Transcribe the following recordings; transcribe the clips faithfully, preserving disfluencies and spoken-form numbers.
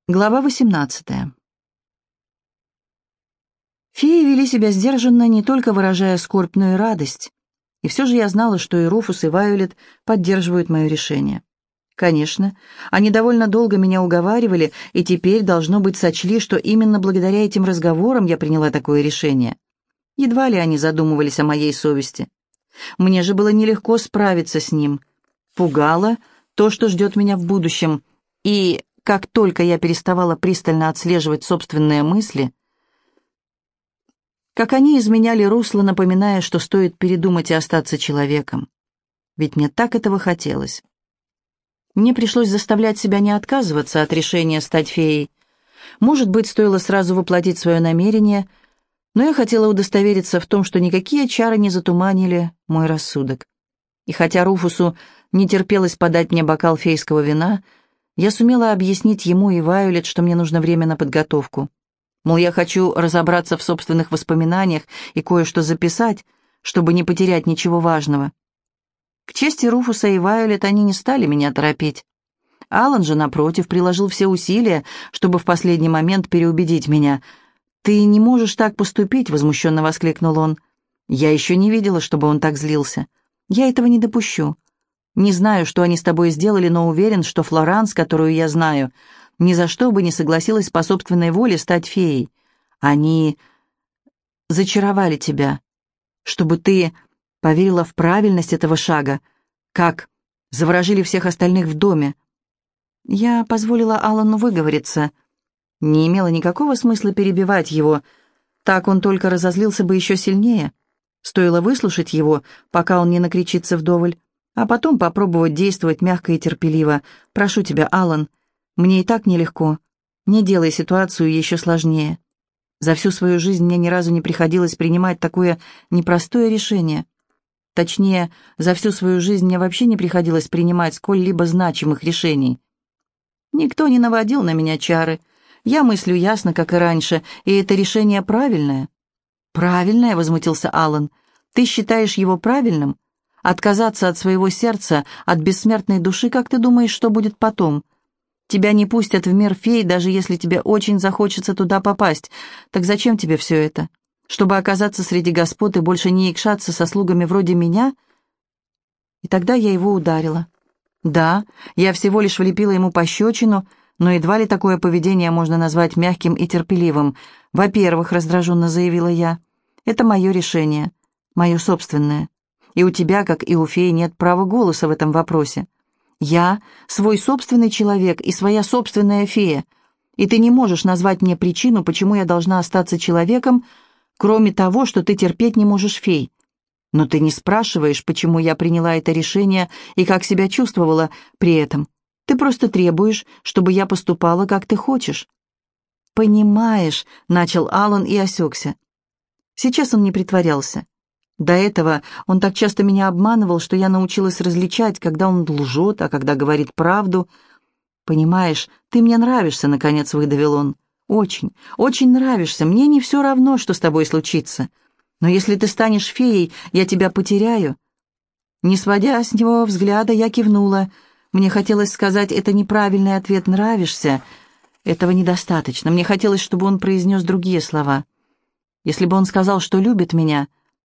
Глава восемнадцатая. Феи вели себя сдержанно, не только выражая скорбь, но и радость. И все же я знала, что и Руфус, и Вайолет поддерживают мое решение. Конечно, они довольно долго меня уговаривали, и теперь, должно быть, сочли, что именно благодаря этим разговорам я приняла такое решение. Едва ли они задумывались о моей совести. Мне же было нелегко справиться с ним. Пугало то, что ждет меня в будущем, и... Как только я переставала пристально отслеживать собственные мысли, как они изменяли русло, напоминая, что стоит передумать и остаться человеком. Ведь мне так этого хотелось. Мне пришлось заставлять себя не отказываться от решения стать феей. Может быть, стоило сразу воплотить свое намерение, но я хотела удостовериться в том, что никакие чары не затуманили мой рассудок. И хотя Руфусу не терпелось подать мне бокал фейского вина, я сумела объяснить ему и Вайолет, что мне нужно время на подготовку. Мол, я хочу разобраться в собственных воспоминаниях и кое-что записать, чтобы не потерять ничего важного. К чести Руфуса и Вайолет они не стали меня торопить. Алан же, напротив, приложил все усилия, чтобы в последний момент переубедить меня. «Ты не можешь так поступить», — возмущенно воскликнул он. «Я еще не видела, чтобы он так злился. Я этого не допущу. Не знаю, что они с тобой сделали, но уверен, что Флоранс, которую я знаю, ни за что бы не согласилась по собственной воле стать феей. Они зачаровали тебя, чтобы ты поверила в правильность этого шага, как заворожили всех остальных в доме». Я позволила Алану выговориться. Не имело никакого смысла перебивать его, так он только разозлился бы еще сильнее. Стоило выслушать его, пока он не накричится вдоволь, а потом попробовать действовать мягко и терпеливо. «Прошу тебя, Алан, мне и так нелегко. Не делай ситуацию еще сложнее. За всю свою жизнь мне ни разу не приходилось принимать такое непростое решение. Точнее, за всю свою жизнь мне вообще не приходилось принимать сколь-либо значимых решений. Никто не наводил на меня чары. Я мыслю ясно, как и раньше, и это решение правильное». «Правильное?» — возмутился Алан. «Ты считаешь его правильным? Отказаться от своего сердца, от бессмертной души, как ты думаешь, что будет потом? Тебя не пустят в мир фей, даже если тебе очень захочется туда попасть. Так зачем тебе все это? Чтобы оказаться среди господ и больше не якшаться со слугами вроде меня?» И тогда я его ударила. Да, я всего лишь влепила ему пощечину, но едва ли такое поведение можно назвать мягким и терпеливым. «Во-первых, — раздраженно заявила я, — это мое решение, мое собственное. И у тебя, как и у феи, нет права голоса в этом вопросе. Я свой собственный человек и своя собственная фея, и ты не можешь назвать мне причину, почему я должна остаться человеком, кроме того, что ты терпеть не можешь фей. Но ты не спрашиваешь, почему я приняла это решение и как себя чувствовала при этом. Ты просто требуешь, чтобы я поступала, как ты хочешь». «Понимаешь», — начал Алан и осекся. Сейчас он не притворялся. До этого он так часто меня обманывал, что я научилась различать, когда он лжет, а когда говорит правду. «Понимаешь, ты мне нравишься», — наконец выдавил он. «Очень, очень нравишься. Мне не все равно, что с тобой случится. Но если ты станешь феей, я тебя потеряю». Не сводя с него взгляда, я кивнула. Мне хотелось сказать, это неправильный ответ «нравишься». Этого недостаточно. Мне хотелось, чтобы он произнес другие слова. Если бы он сказал, что любит меня...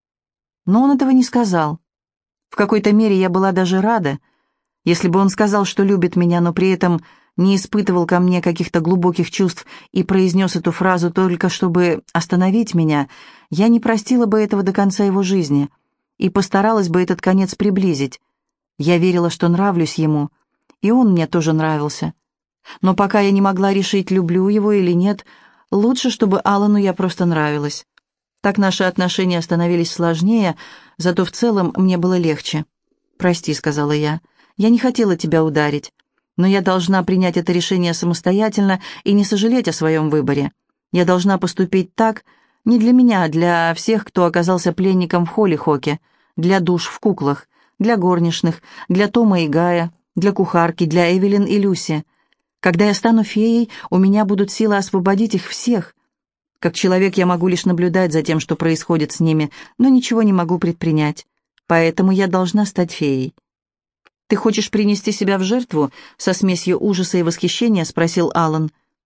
Но он этого не сказал. В какой-то мере я была даже рада. Если бы он сказал, что любит меня, но при этом не испытывал ко мне каких-то глубоких чувств и произнес эту фразу только чтобы остановить меня, я не простила бы этого до конца его жизни и постаралась бы этот конец приблизить. Я верила, что нравлюсь ему, и он мне тоже нравился. Но пока я не могла решить, люблю его или нет, лучше, чтобы Алану я просто нравилась. Так наши отношения становились сложнее, зато в целом мне было легче. «Прости», — сказала я, — «я не хотела тебя ударить, но я должна принять это решение самостоятельно и не сожалеть о своем выборе. Я должна поступить так не для меня, а для всех, кто оказался пленником в Холлихоке, для душ в куклах, для горничных, для Тома и Гая, для кухарки, для Эвелин и Люси. Когда я стану феей, у меня будут силы освободить их всех. Как человек я могу лишь наблюдать за тем, что происходит с ними, но ничего не могу предпринять. Поэтому я должна стать феей». «Ты хочешь принести себя в жертву?» — со смесью ужаса и восхищения спросил Алан.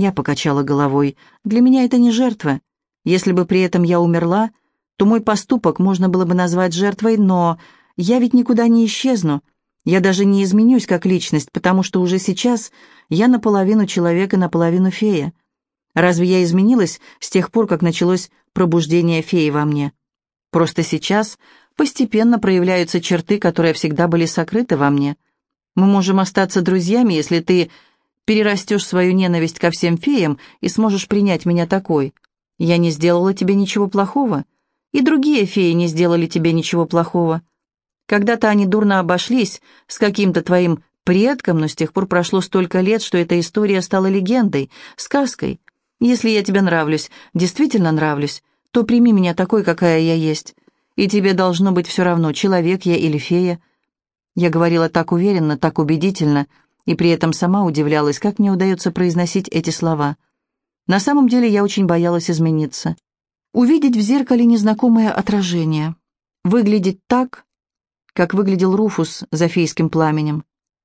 Я покачала головой. «Для меня это не жертва. Если бы при этом я умерла, то мой поступок можно было бы назвать жертвой, но я ведь никуда не исчезну. Я даже не изменюсь как личность, потому что уже сейчас я наполовину человек и наполовину фея. Разве я изменилась с тех пор, как началось пробуждение феи во мне? Просто сейчас постепенно проявляются черты, которые всегда были сокрыты во мне. Мы можем остаться друзьями, если ты перерастешь свою ненависть ко всем феям и сможешь принять меня такой. Я не сделала тебе ничего плохого, и другие феи не сделали тебе ничего плохого. Когда-то они дурно обошлись с каким-то твоим предком, но с тех пор прошло столько лет, что эта история стала легендой, сказкой. Если я тебе нравлюсь, действительно нравлюсь, то прими меня такой, какая я есть. И тебе должно быть все равно, человек я или фея». Я говорила так уверенно, так убедительно, и при этом сама удивлялась, как мне удается произносить эти слова. На самом деле я очень боялась измениться. Увидеть в зеркале незнакомое отражение. Выглядеть так, как выглядел Руфус за фейским пламенем.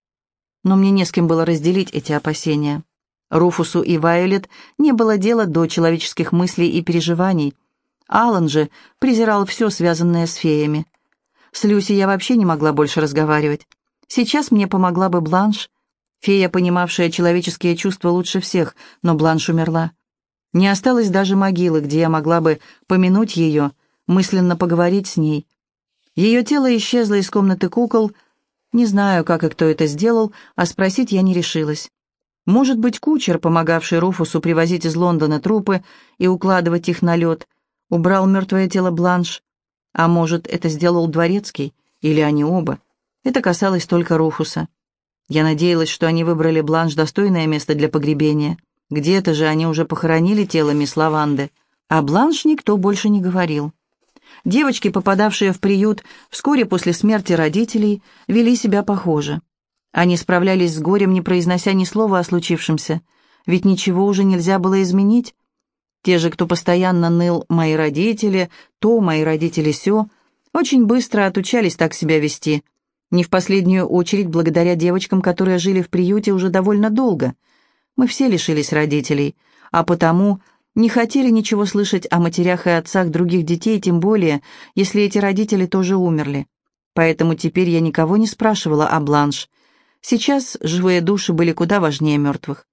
Но мне не с кем было разделить эти опасения. Руфусу и Вайолет не было дела до человеческих мыслей и переживаний. Алан же презирал все, связанное с феями. С Люси я вообще не могла больше разговаривать. Сейчас мне помогла бы Бланш, фея, понимавшая человеческие чувства лучше всех, но Бланш умерла. Не осталось даже могилы, где я могла бы помянуть ее, мысленно поговорить с ней. Ее тело исчезло из комнаты кукол. Не знаю, как и кто это сделал, а спросить я не решилась. Может быть, кучер, помогавший Руфусу привозить из Лондона трупы и укладывать их на лед, убрал мертвое тело Бланш. А может, это сделал дворецкий, или они оба. Это касалось только Руфуса. Я надеялась, что они выбрали Бланш достойное место для погребения. Где-то же они уже похоронили тело мисс Лаванды. А Бланш никто больше не говорил. Девочки, попадавшие в приют вскоре после смерти родителей, вели себя похоже. Они справлялись с горем, не произнося ни слова о случившемся, ведь ничего уже нельзя было изменить. Те же, кто постоянно ныл «мои родители», то «мои родители сё», очень быстро отучались так себя вести. Не в последнюю очередь благодаря девочкам, которые жили в приюте уже довольно долго. Мы все лишились родителей, а потому не хотели ничего слышать о матерях и отцах других детей, тем более, если эти родители тоже умерли. Поэтому теперь я никого не спрашивала о Бланш. Сейчас живые души были куда важнее мертвых.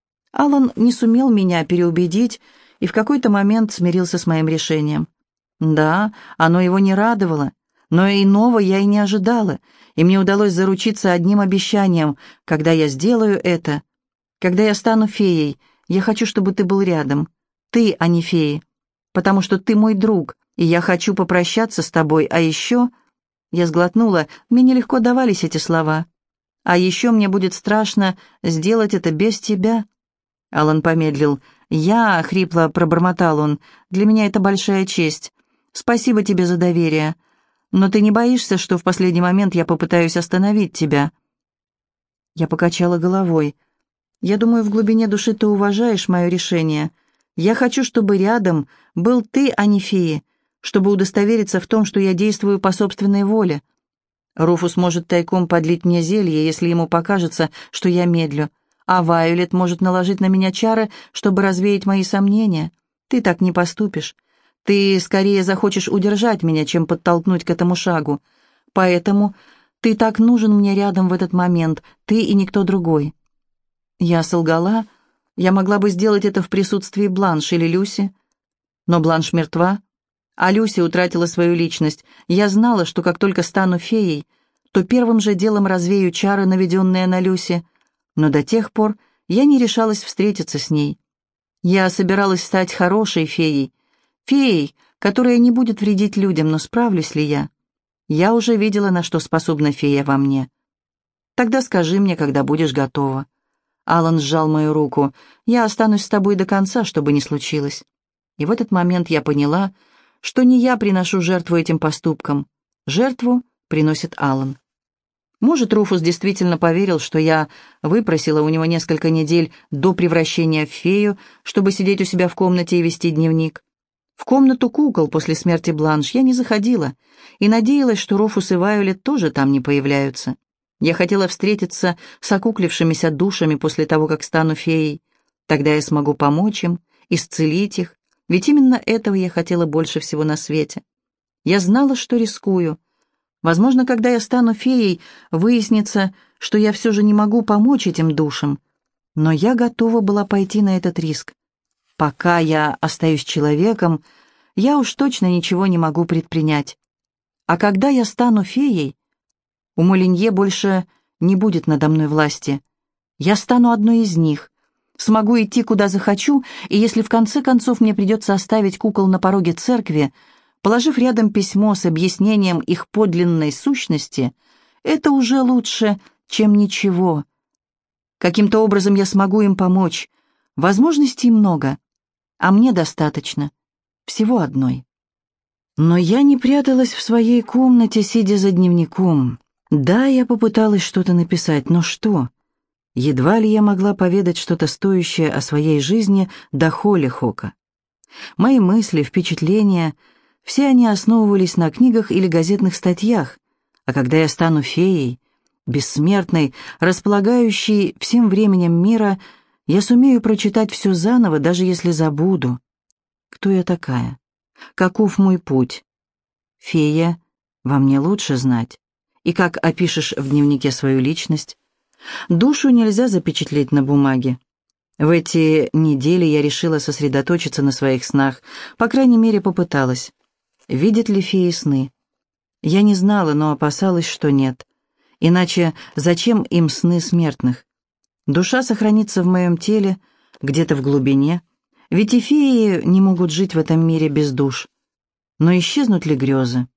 Алан не сумел меня переубедить и в какой-то момент смирился с моим решением. Да, оно его не радовало, но иного я и не ожидала, и мне удалось заручиться одним обещанием: когда я сделаю это, когда я стану феей, я хочу, чтобы ты был рядом. Ты, а не феи, потому что ты мой друг, и я хочу попрощаться с тобой, а еще...» Я сглотнула, мне нелегко давались эти слова. «А еще мне будет страшно сделать это без тебя». Алан помедлил. «Я...» — хрипло пробормотал он. «Для меня это большая честь. Спасибо тебе за доверие. Но ты не боишься, что в последний момент я попытаюсь остановить тебя?» Я покачала головой. «Я думаю, в глубине души ты уважаешь мое решение. Я хочу, чтобы рядом был ты, а не феи, чтобы удостовериться в том, что я действую по собственной воле. Руфус может тайком подлить мне зелье, если ему покажется, что я медлю, а Вайолет может наложить на меня чары, чтобы развеять мои сомнения. Ты так не поступишь. Ты скорее захочешь удержать меня, чем подтолкнуть к этому шагу. Поэтому ты так нужен мне рядом в этот момент, ты и никто другой». Я солгала. Я могла бы сделать это в присутствии Бланш или Люси. Но Бланш мертва, а Люси утратила свою личность. Я знала, что как только стану феей, то первым же делом развею чары, наведенные на Люси. Но до тех пор я не решалась встретиться с ней. Я собиралась стать хорошей феей. Феей, которая не будет вредить людям, но справлюсь ли я? Я уже видела, на что способна фея во мне. Тогда скажи мне, когда будешь готова. Алан сжал мою руку. Я останусь с тобой до конца, что бы ни случилось. И в этот момент я поняла, что не я приношу жертву этим поступкам. Жертву приносит Алан. Может, Руфус действительно поверил, что я выпросила у него несколько недель до превращения в фею, чтобы сидеть у себя в комнате и вести дневник. В комнату кукол после смерти Бланш я не заходила и надеялась, что Руфус и Вайолет тоже там не появляются. Я хотела встретиться с окуклившимися душами после того, как стану феей. Тогда я смогу помочь им, исцелить их, ведь именно этого я хотела больше всего на свете. Я знала, что рискую. Возможно, когда я стану феей, выяснится, что я все же не могу помочь этим душам. Но я готова была пойти на этот риск. Пока я остаюсь человеком, я уж точно ничего не могу предпринять. А когда я стану феей, у Молинье больше не будет надо мной власти. Я стану одной из них, смогу идти куда захочу, и если в конце концов мне придется оставить кукол на пороге церкви, положив рядом письмо с объяснением их подлинной сущности, это уже лучше, чем ничего. Каким-то образом я смогу им помочь. Возможностей много, а мне достаточно. Всего одной. Но я не пряталась в своей комнате, сидя за дневником. Да, я попыталась что-то написать, но что? Едва ли я могла поведать что-то стоящее о своей жизни до Холлихока. Мои мысли, впечатления, все они основывались на книгах или газетных статьях, а когда я стану феей, бессмертной, располагающей всем временем мира, я сумею прочитать все заново, даже если забуду. Кто я такая? Каков мой путь? Фея, во мне лучше знать. И как опишешь в дневнике свою личность? Душу нельзя запечатлеть на бумаге. В эти недели я решила сосредоточиться на своих снах, по крайней мере, попыталась. Видят ли феи сны? Я не знала, но опасалась, что нет. Иначе зачем им сны смертных? Душа сохранится в моем теле, где-то в глубине, ведь и феи не могут жить в этом мире без душ. Но исчезнут ли грезы?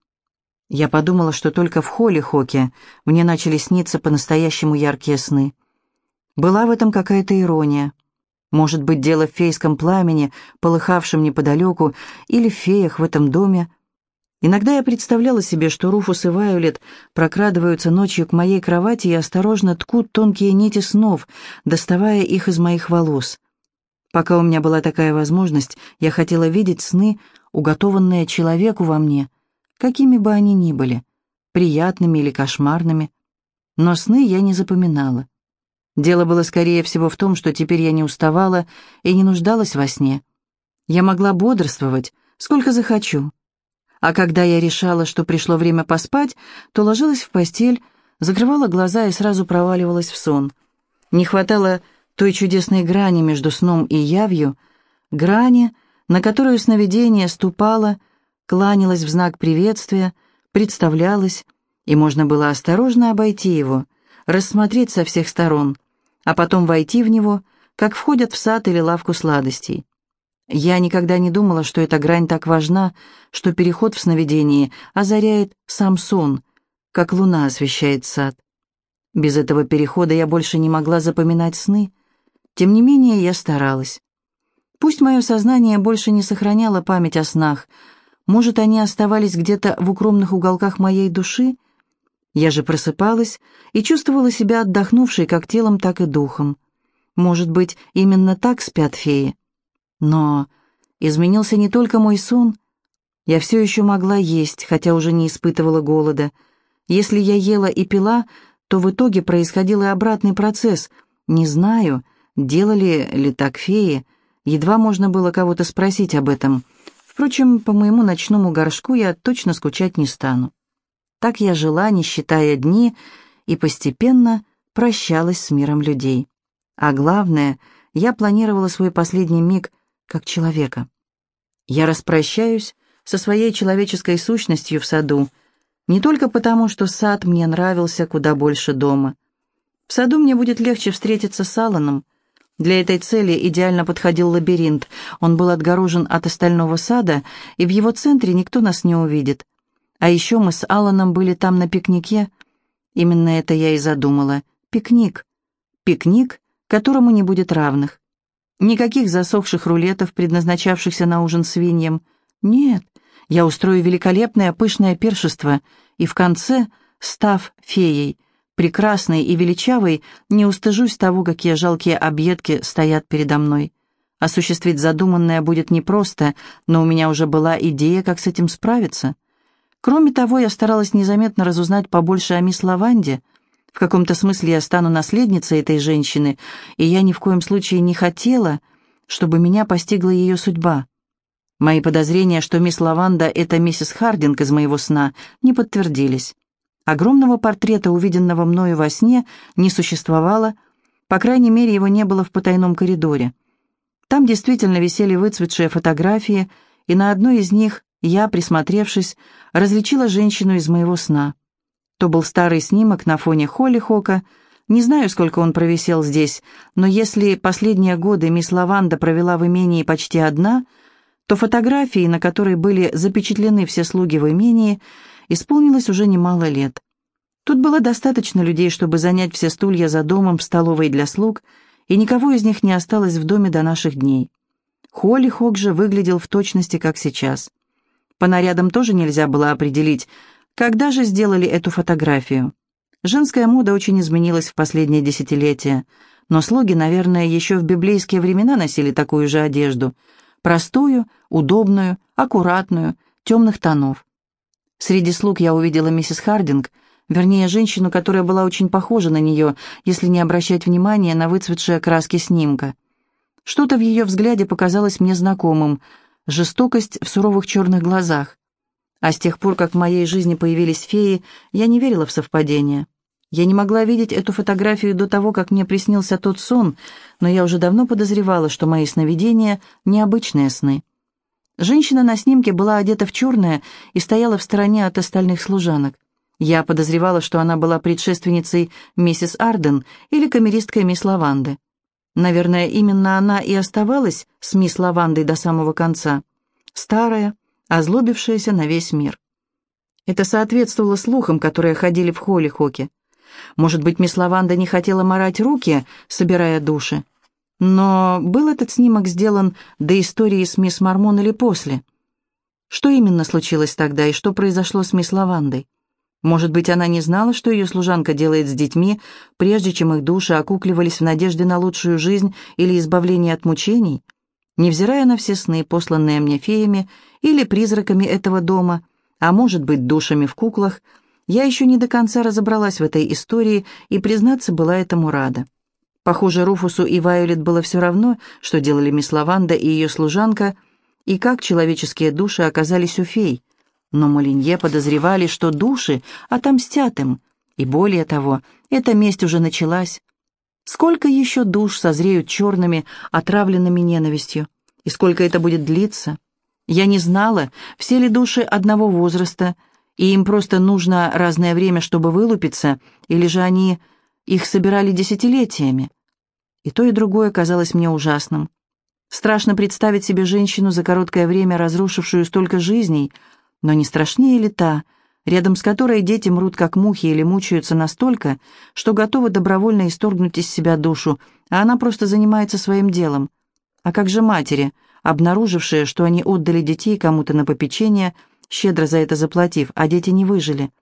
Я подумала, что только в Холлихоке мне начали сниться по-настоящему яркие сны. Была в этом какая-то ирония. Может быть, дело в фейском пламени, полыхавшем неподалеку, или в феях в этом доме. Иногда я представляла себе, что Руфус и Вайолет прокрадываются ночью к моей кровати и осторожно ткут тонкие нити снов, доставая их из моих волос. Пока у меня была такая возможность, я хотела видеть сны, уготованные человеку во мне, какими бы они ни были, приятными или кошмарными. Но сны я не запоминала. Дело было скорее всего в том, что теперь я не уставала и не нуждалась во сне. Я могла бодрствовать, сколько захочу. А когда я решала, что пришло время поспать, то ложилась в постель, закрывала глаза и сразу проваливалась в сон. Не хватало той чудесной грани между сном и явью, грани, на которую сновидение ступало, кланялось в знак приветствия, представлялось, и можно было осторожно обойти его, рассмотреть со всех сторон, а потом войти в него, как входят в сад или лавку сладостей. Я никогда не думала, что эта грань так важна, что переход в сновидении озаряет сам сон, как луна освещает сад. Без этого перехода я больше не могла запоминать сны. Тем не менее, я старалась. Пусть мое сознание больше не сохраняло память о снах, может, они оставались где-то в укромных уголках моей души? Я же просыпалась и чувствовала себя отдохнувшей как телом, так и духом. Может быть, именно так спят феи. Но изменился не только мой сон. Я все еще могла есть, хотя уже не испытывала голода. Если я ела и пила, то в итоге происходил и обратный процесс. Не знаю, делали ли так феи. Едва можно было кого-то спросить об этом. Впрочем, по моему ночному горшку я точно скучать не стану. Так я жила, не считая дни, и постепенно прощалась с миром людей. А главное, я планировала свой последний миг как человека. Я распрощаюсь со своей человеческой сущностью в саду, не только потому, что сад мне нравился куда больше дома. В саду мне будет легче встретиться с Алланом. Для этой цели идеально подходил лабиринт. Он был отгорожен от остального сада, и в его центре никто нас не увидит. А еще мы с Алланом были там на пикнике. Именно это я и задумала. Пикник. Пикник, которому не будет равных. Никаких засохших рулетов, предназначавшихся на ужин свиньям. Нет, я устрою великолепное пышное пиршество, и в конце, став феей, прекрасной и величавой, не устыжусь того, какие жалкие объедки стоят передо мной. Осуществить задуманное будет непросто, но у меня уже была идея, как с этим справиться. Кроме того, я старалась незаметно разузнать побольше о мисс Лаванде. В каком-то смысле я стану наследницей этой женщины, и я ни в коем случае не хотела, чтобы меня постигла ее судьба. Мои подозрения, что мисс Лаванда — это миссис Хардинг из моего сна, не подтвердились. Огромного портрета, увиденного мною во сне, не существовало, по крайней мере, его не было в потайном коридоре. Там действительно висели выцветшие фотографии, и на одной из них я, присмотревшись, различила женщину из моего сна. То был старый снимок на фоне Холлихока. Не знаю, сколько он провисел здесь, но если последние годы мисс Лаванда провела в имении почти одна, то фотографии, на которой были запечатлены все слуги в имении, исполнилось уже немало лет. Тут было достаточно людей, чтобы занять все стулья за домом в столовой для слуг, и никого из них не осталось в доме до наших дней. Холлихок же выглядел в точности, как сейчас. По нарядам тоже нельзя было определить, когда же сделали эту фотографию. Женская мода очень изменилась в последние десятилетия, но слуги, наверное, еще в библейские времена носили такую же одежду, простую, удобную, аккуратную, темных тонов. Среди слуг я увидела миссис Хардинг, вернее, женщину, которая была очень похожа на нее, если не обращать внимания на выцветшие краски снимка. Что-то в ее взгляде показалось мне знакомым, жестокость в суровых черных глазах. А с тех пор, как в моей жизни появились феи, я не верила в совпадения. Я не могла видеть эту фотографию до того, как мне приснился тот сон, но я уже давно подозревала, что мои сновидения — необычные сны. Женщина на снимке была одета в черное и стояла в стороне от остальных служанок. Я подозревала, что она была предшественницей миссис Арден или камеристкой мисс Лаванды. Наверное, именно она и оставалась с мисс Лавандой до самого конца. Старая, озлобившаяся на весь мир. Это соответствовало слухам, которые ходили в Холлихоке. Может быть, мисс Лаванда не хотела марать руки, собирая души. Но был этот снимок сделан до истории с мисс Мормон или после? Что именно случилось тогда и что произошло с мисс Лавандой? Может быть, она не знала, что ее служанка делает с детьми, прежде чем их души окукливались в надежде на лучшую жизнь или избавление от мучений? Невзирая на все сны, посланные мне феями или призраками этого дома, а может быть, душами в куклах, я еще не до конца разобралась в этой истории и, признаться, была этому рада. Похоже, Руфусу и Вайолет было все равно, что делали мисс Лаванда и ее служанка, и как человеческие души оказались у фей. Но Молинье подозревали, что души отомстят им, и более того, эта месть уже началась. Сколько еще душ созреют черными, отравленными ненавистью, и сколько это будет длиться? Я не знала, все ли души одного возраста, и им просто нужно разное время, чтобы вылупиться, или же они их собирали десятилетиями. И то, и другое казалось мне ужасным. Страшно представить себе женщину, за короткое время разрушившую столько жизней, но не страшнее ли та, рядом с которой дети мрут как мухи или мучаются настолько, что готовы добровольно исторгнуть из себя душу, а она просто занимается своим делом. А как же матери, обнаружившие, что они отдали детей кому-то на попечение, щедро за это заплатив, а дети не выжили?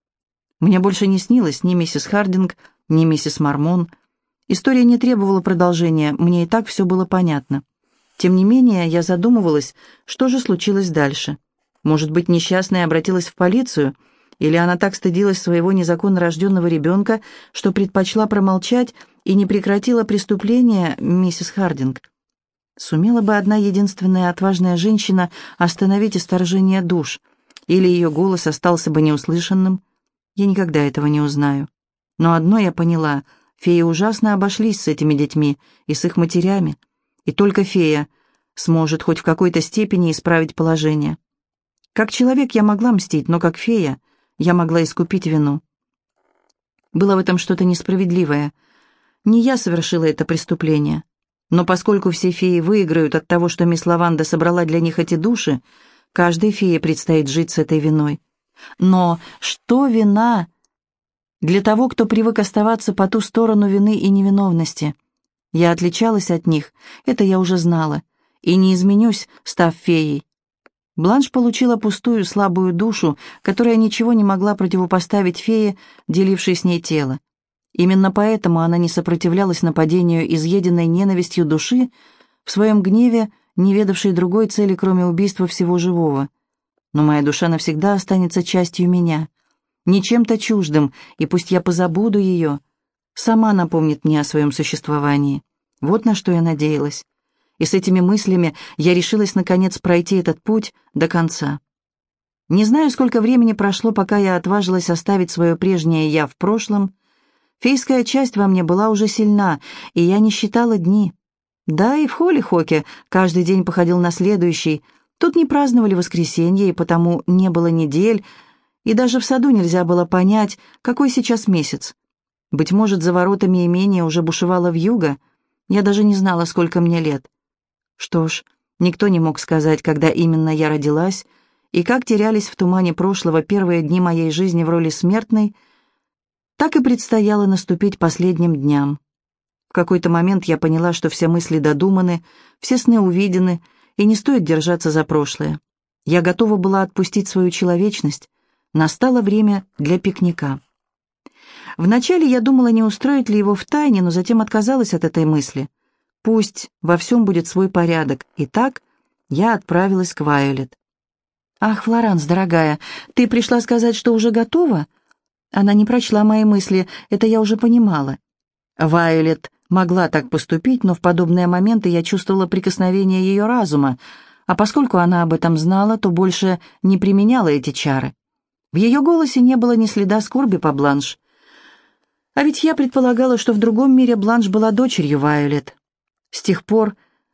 Мне больше не снилось ни миссис Хардинг, ни миссис Мормон. История не требовала продолжения, мне и так все было понятно. Тем не менее, я задумывалась, что же случилось дальше. Может быть, несчастная обратилась в полицию, или она так стыдилась своего незаконно рожденного ребенка, что предпочла промолчать и не прекратила преступление миссис Хардинг. Сумела бы одна единственная отважная женщина остановить исторжение душ, или ее голос остался бы неуслышанным? Я никогда этого не узнаю. Но одно я поняла: феи ужасно обошлись с этими детьми и с их матерями, и только фея сможет хоть в какой-то степени исправить положение. Как человек я могла мстить, но как фея я могла искупить вину. Было в этом что-то несправедливое. Не я совершила это преступление. Но поскольку все феи выиграют от того, что мисс Лаванда собрала для них эти души, каждой фее предстоит жить с этой виной. Но что вина для того, кто привык оставаться по ту сторону вины и невиновности? Я отличалась от них, это я уже знала, и не изменюсь, став феей. Бланш получила пустую, слабую душу, которая ничего не могла противопоставить фее, делившей с ней тело. Именно поэтому она не сопротивлялась нападению изъеденной ненавистью души, в своем гневе, не ведавшей другой цели, кроме убийства всего живого. Но моя душа навсегда останется частью меня. не чем-то чуждым, и пусть я позабуду ее, сама напомнит мне о своем существовании. Вот на что я надеялась. И с этими мыслями я решилась, наконец, пройти этот путь до конца. Не знаю, сколько времени прошло, пока я отважилась оставить свое прежнее «я» в прошлом. Фейская часть во мне была уже сильна, и я не считала дни. Да, и в Холлихоке каждый день походил на следующий. Тут не праздновали воскресенье, и потому не было недель, и даже в саду нельзя было понять, какой сейчас месяц. Быть может, за воротами имения уже бушевала вьюга. Я даже не знала, сколько мне лет. Что ж, никто не мог сказать, когда именно я родилась, и как терялись в тумане прошлого первые дни моей жизни в роли смертной, так и предстояло наступить последним дням. В какой-то момент я поняла, что все мысли додуманы, все сны увидены, и не стоит держаться за прошлое. Я готова была отпустить свою человечность. Настало время для пикника. Вначале я думала, не устроить ли его втайне, но затем отказалась от этой мысли. Пусть во всем будет свой порядок. И так я отправилась к Вайолет. «Ах, Флоранс, дорогая, ты пришла сказать, что уже готова?» Она не прочла мои мысли, это я уже понимала. Вайолет могла так поступить, но в подобные моменты я чувствовала прикосновение ее разума, а поскольку она об этом знала, то больше не применяла эти чары. В ее голосе не было ни следа скорби по Бланш. А ведь я предполагала, что в другом мире Бланш была дочерью Вайолет. С тех пор,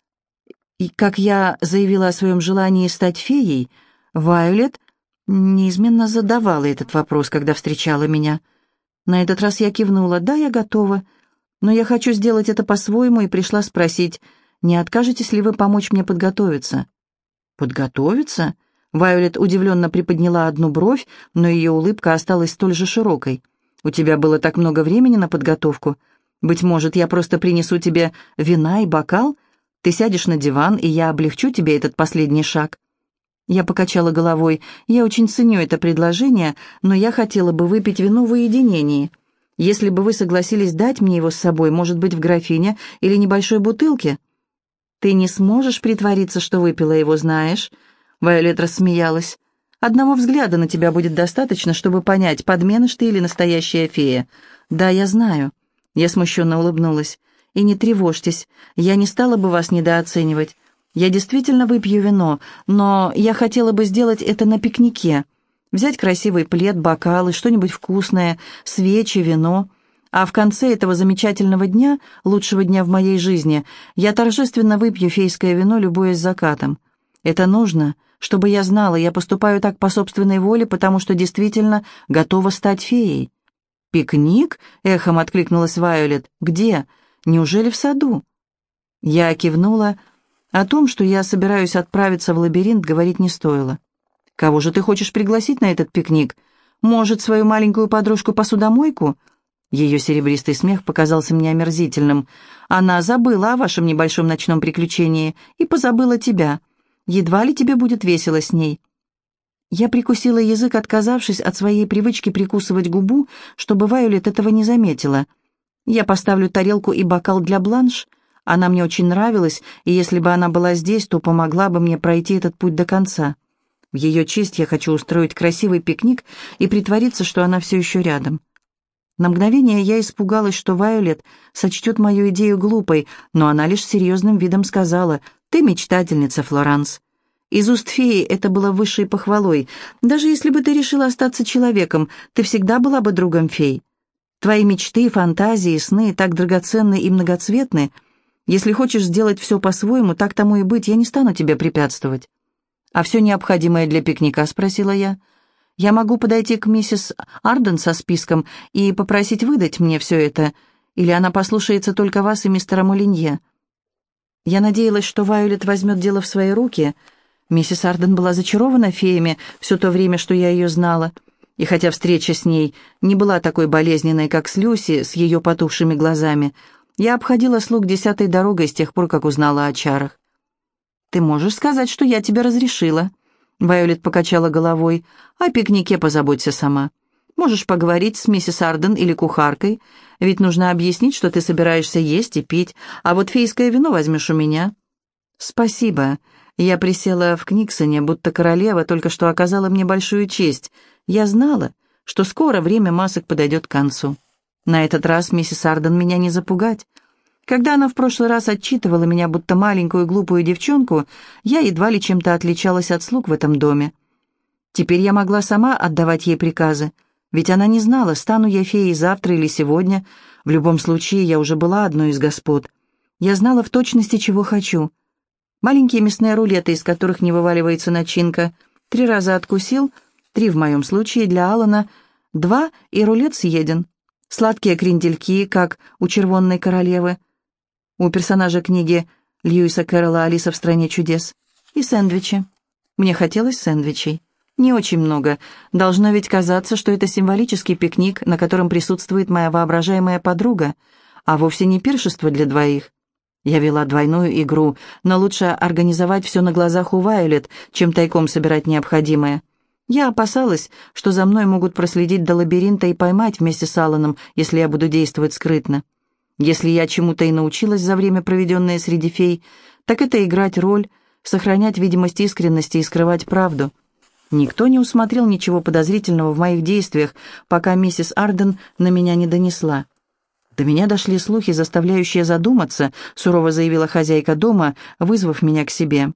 и как я заявила о своем желании стать феей, Вайолет неизменно задавала этот вопрос, когда встречала меня. На этот раз я кивнула: «Да, я готова, но я хочу сделать это по-своему и пришла спросить, не откажетесь ли вы помочь мне подготовиться?» «Подготовиться?» Вайолет удивленно приподняла одну бровь, но ее улыбка осталась столь же широкой. «У тебя было так много времени на подготовку. Быть может, я просто принесу тебе вина и бокал? Ты сядешь на диван, и я облегчу тебе этот последний шаг». Я покачала головой. «Я очень ценю это предложение, но я хотела бы выпить вино в уединении. Если бы вы согласились дать мне его с собой, может быть, в графине или небольшой бутылке?» «Ты не сможешь притвориться, что выпила его, знаешь?» Вайолет рассмеялась. «Одного взгляда на тебя будет достаточно, чтобы понять, подменыш ты или настоящая фея». «Да, я знаю». Я смущенно улыбнулась. «И не тревожьтесь, я не стала бы вас недооценивать. Я действительно выпью вино, но я хотела бы сделать это на пикнике. Взять красивый плед, бокалы, что-нибудь вкусное, свечи, вино. А в конце этого замечательного дня, лучшего дня в моей жизни, я торжественно выпью фейское вино, любуясь закатом. Это нужно, чтобы я знала, я поступаю так по собственной воле, потому что действительно готова стать феей». «Пикник?» — эхом откликнулась Вайолет. «Где? Неужели в саду?» Я кивнула. О том, что я собираюсь отправиться в лабиринт, говорить не стоило. «Кого же ты хочешь пригласить на этот пикник? Может, свою маленькую подружку-посудомойку?» Ее серебристый смех показался мне омерзительным. «Она забыла о вашем небольшом ночном приключении и позабыла тебя. Едва ли тебе будет весело с ней». Я прикусила язык, отказавшись от своей привычки прикусывать губу, чтобы Вайолет этого не заметила. «Я поставлю тарелку и бокал для Бланш. Она мне очень нравилась, и если бы она была здесь, то помогла бы мне пройти этот путь до конца. В ее честь я хочу устроить красивый пикник и притвориться, что она все еще рядом». На мгновение я испугалась, что Вайолет сочтет мою идею глупой, но она лишь серьезным видом сказала: «Ты мечтательница, Флоранс». Из уст феи это было высшей похвалой. «Даже если бы ты решила остаться человеком, ты всегда была бы другом фей. Твои мечты, фантазии, сны так драгоценны и многоцветны. Если хочешь сделать все по-своему, так тому и быть, я не стану тебе препятствовать». «А все необходимое для пикника?» — спросила я. «Я могу подойти к миссис Арден со списком и попросить выдать мне все это, или она послушается только вас и мистера Молинье?» Я надеялась, что Вайолет возьмет дело в свои руки. Миссис Арден была зачарована феями все то время, что я ее знала, и хотя встреча с ней не была такой болезненной, как с Люси, с ее потухшими глазами, я обходила слуг десятой дорогой с тех пор, как узнала о чарах. «Ты можешь сказать, что я тебе разрешила?» Вайолет покачала головой. «О пикнике позаботься сама. Можешь поговорить с миссис Арден или кухаркой, ведь нужно объяснить, что ты собираешься есть и пить, а вот фейское вино возьмешь у меня». «Спасибо». Я присела в Книксоне, будто королева только что оказала мне большую честь. Я знала, что скоро время масок подойдет к концу. На этот раз миссис Арден меня не запугать. Когда она в прошлый раз отчитывала меня, будто маленькую глупую девчонку, я едва ли чем-то отличалась от слуг в этом доме. Теперь я могла сама отдавать ей приказы, ведь она не знала, стану я феей завтра или сегодня. В любом случае, я уже была одной из господ. Я знала в точности, чего хочу. Маленькие мясные рулеты, из которых не вываливается начинка. Три раза откусил, три в моем случае для Алана, два, и рулет съеден. Сладкие крендельки, как у червонной королевы, у персонажа книги Льюиса Кэрролла «Алиса в стране чудес». И сэндвичи. Мне хотелось сэндвичей. Не очень много. Должно ведь казаться, что это символический пикник, на котором присутствует моя воображаемая подруга, а вовсе не пиршество для двоих. Я вела двойную игру, но лучше организовать все на глазах у Вайолет, чем тайком собирать необходимое. Я опасалась, что за мной могут проследить до лабиринта и поймать вместе с Алланом, если я буду действовать скрытно. Если я чему-то и научилась за время, проведенное среди фей, так это играть роль, сохранять видимость искренности и скрывать правду. Никто не усмотрел ничего подозрительного в моих действиях, пока миссис Арден на меня не донесла. «До меня дошли слухи, заставляющие задуматься», — сурово заявила хозяйка дома, вызвав меня к себе.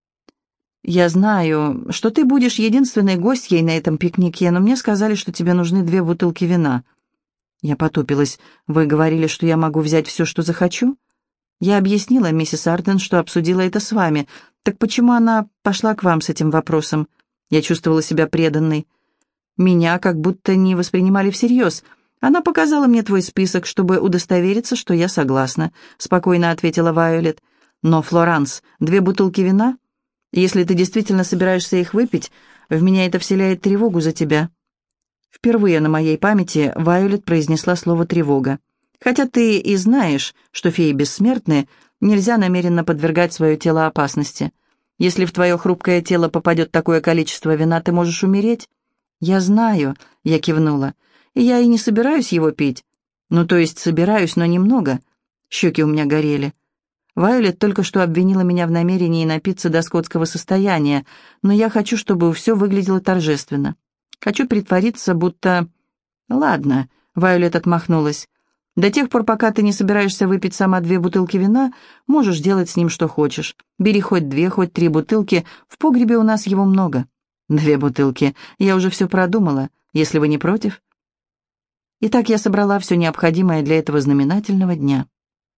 «Я знаю, что ты будешь единственной гостьей на этом пикнике, но мне сказали, что тебе нужны две бутылки вина». Я потупилась. «Вы говорили, что я могу взять все, что захочу?» Я объяснила миссис Арден, что обсудила это с вами. Так почему она пошла к вам с этим вопросом? Я чувствовала себя преданной. Меня как будто не воспринимали всерьез. Она показала мне твой список, чтобы удостовериться, что я согласна, спокойно ответила Вайолет. Но, Флоранс, две бутылки вина? Если ты действительно собираешься их выпить, в меня это вселяет тревогу за тебя. Впервые на моей памяти Вайолет произнесла слово «тревога». Хотя ты и знаешь, что феи бессмертны, нельзя намеренно подвергать свое тело опасности. Если в твое хрупкое тело попадет такое количество вина, ты можешь умереть. Я знаю, я кивнула, и я и не собираюсь его пить. Ну, то есть собираюсь, но немного. Щеки у меня горели. Вайолет только что обвинила меня в намерении напиться до скотского состояния, но я хочу, чтобы все выглядело торжественно. Хочу притвориться, будто... Ладно, Вайолет отмахнулась. До тех пор, пока ты не собираешься выпить сама две бутылки вина, можешь делать с ним что хочешь. Бери хоть две, хоть три бутылки, в погребе у нас его много. Две бутылки. Я уже все продумала, если вы не против. Итак, я собрала все необходимое для этого знаменательного дня.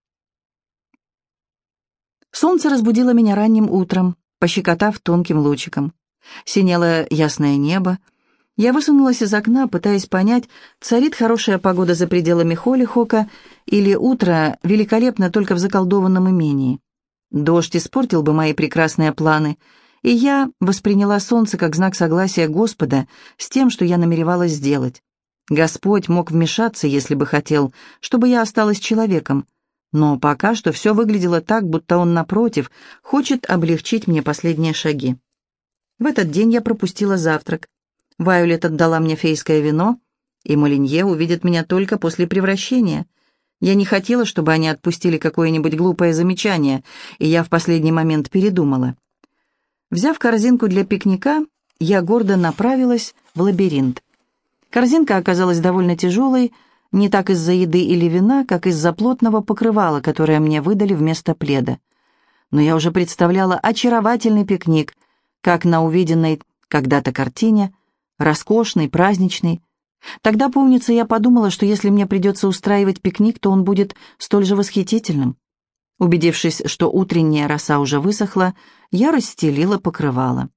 Солнце разбудило меня ранним утром, пощекотав тонким лучиком. Синело ясное небо. Я высунулась из окна, пытаясь понять, царит хорошая погода за пределами Холлихока или утро великолепно только в заколдованном имении. Дождь испортил бы мои прекрасные планы, и я восприняла солнце как знак согласия Господа с тем, что я намеревалась сделать. Господь мог вмешаться, если бы хотел, чтобы я осталась человеком, но пока что все выглядело так, будто Он, напротив, хочет облегчить мне последние шаги. В этот день я пропустила завтрак. Вайолет отдала мне фейское вино, и Молинье увидит меня только после превращения. Я не хотела, чтобы они отпустили какое-нибудь глупое замечание, и я в последний момент передумала. Взяв корзинку для пикника, я гордо направилась в лабиринт. Корзинка оказалась довольно тяжелой, не так из-за еды или вина, как из-за плотного покрывала, которое мне выдали вместо пледа. Но я уже представляла очаровательный пикник, как на увиденной когда-то картине, роскошный, праздничный. Тогда, помнится, я подумала, что если мне придется устраивать пикник, то он будет столь же восхитительным. Убедившись, что утренняя роса уже высохла, я расстелила покрывало.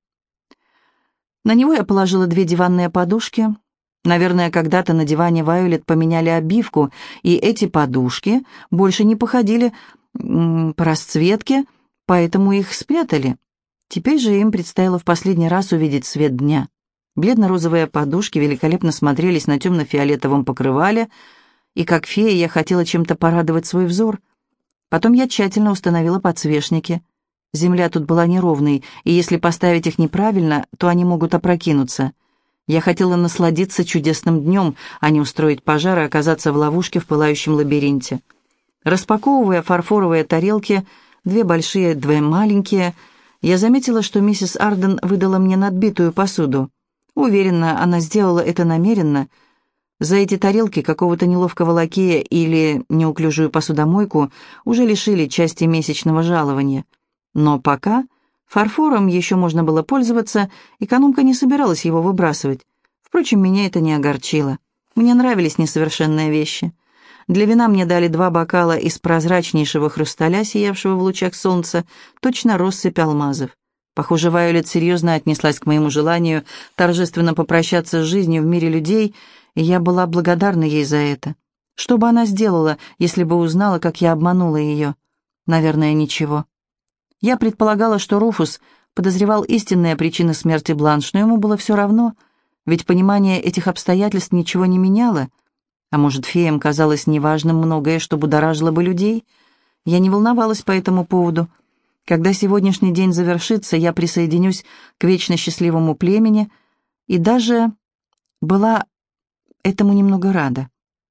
На него я положила две диванные подушки. Наверное, когда-то на диване Вайолет поменяли обивку, и эти подушки больше не походили м, по расцветке, поэтому их спрятали. Теперь же им предстояло в последний раз увидеть свет дня. Бледно-розовые подушки великолепно смотрелись на темно-фиолетовом покрывале, и как фея я хотела чем-то порадовать свой взор. Потом я тщательно установила подсвечники. Земля тут была неровной, и если поставить их неправильно, то они могут опрокинуться. Я хотела насладиться чудесным днем, а не устроить пожар и оказаться в ловушке в пылающем лабиринте. Распаковывая фарфоровые тарелки, две большие, две маленькие, я заметила, что миссис Арден выдала мне надбитую посуду. Уверена, она сделала это намеренно. За эти тарелки какого-то неловкого лакея или неуклюжую посудомойку уже лишили части месячного жалования. Но пока фарфором еще можно было пользоваться, экономка не собиралась его выбрасывать. Впрочем, меня это не огорчило. Мне нравились несовершенные вещи. Для вина мне дали два бокала из прозрачнейшего хрусталя, сиявшего в лучах солнца, точно россыпь алмазов. Похоже, Вайолет серьезно отнеслась к моему желанию торжественно попрощаться с жизнью в мире людей, и я была благодарна ей за это. Что бы она сделала, если бы узнала, как я обманула ее? Наверное, ничего. Я предполагала, что Руфус подозревал истинные причины смерти Бланш, но ему было все равно, ведь понимание этих обстоятельств ничего не меняло. А может, феям казалось неважным многое, что будоражило бы людей? Я не волновалась по этому поводу. Когда сегодняшний день завершится, я присоединюсь к вечно счастливому племени и даже была этому немного рада.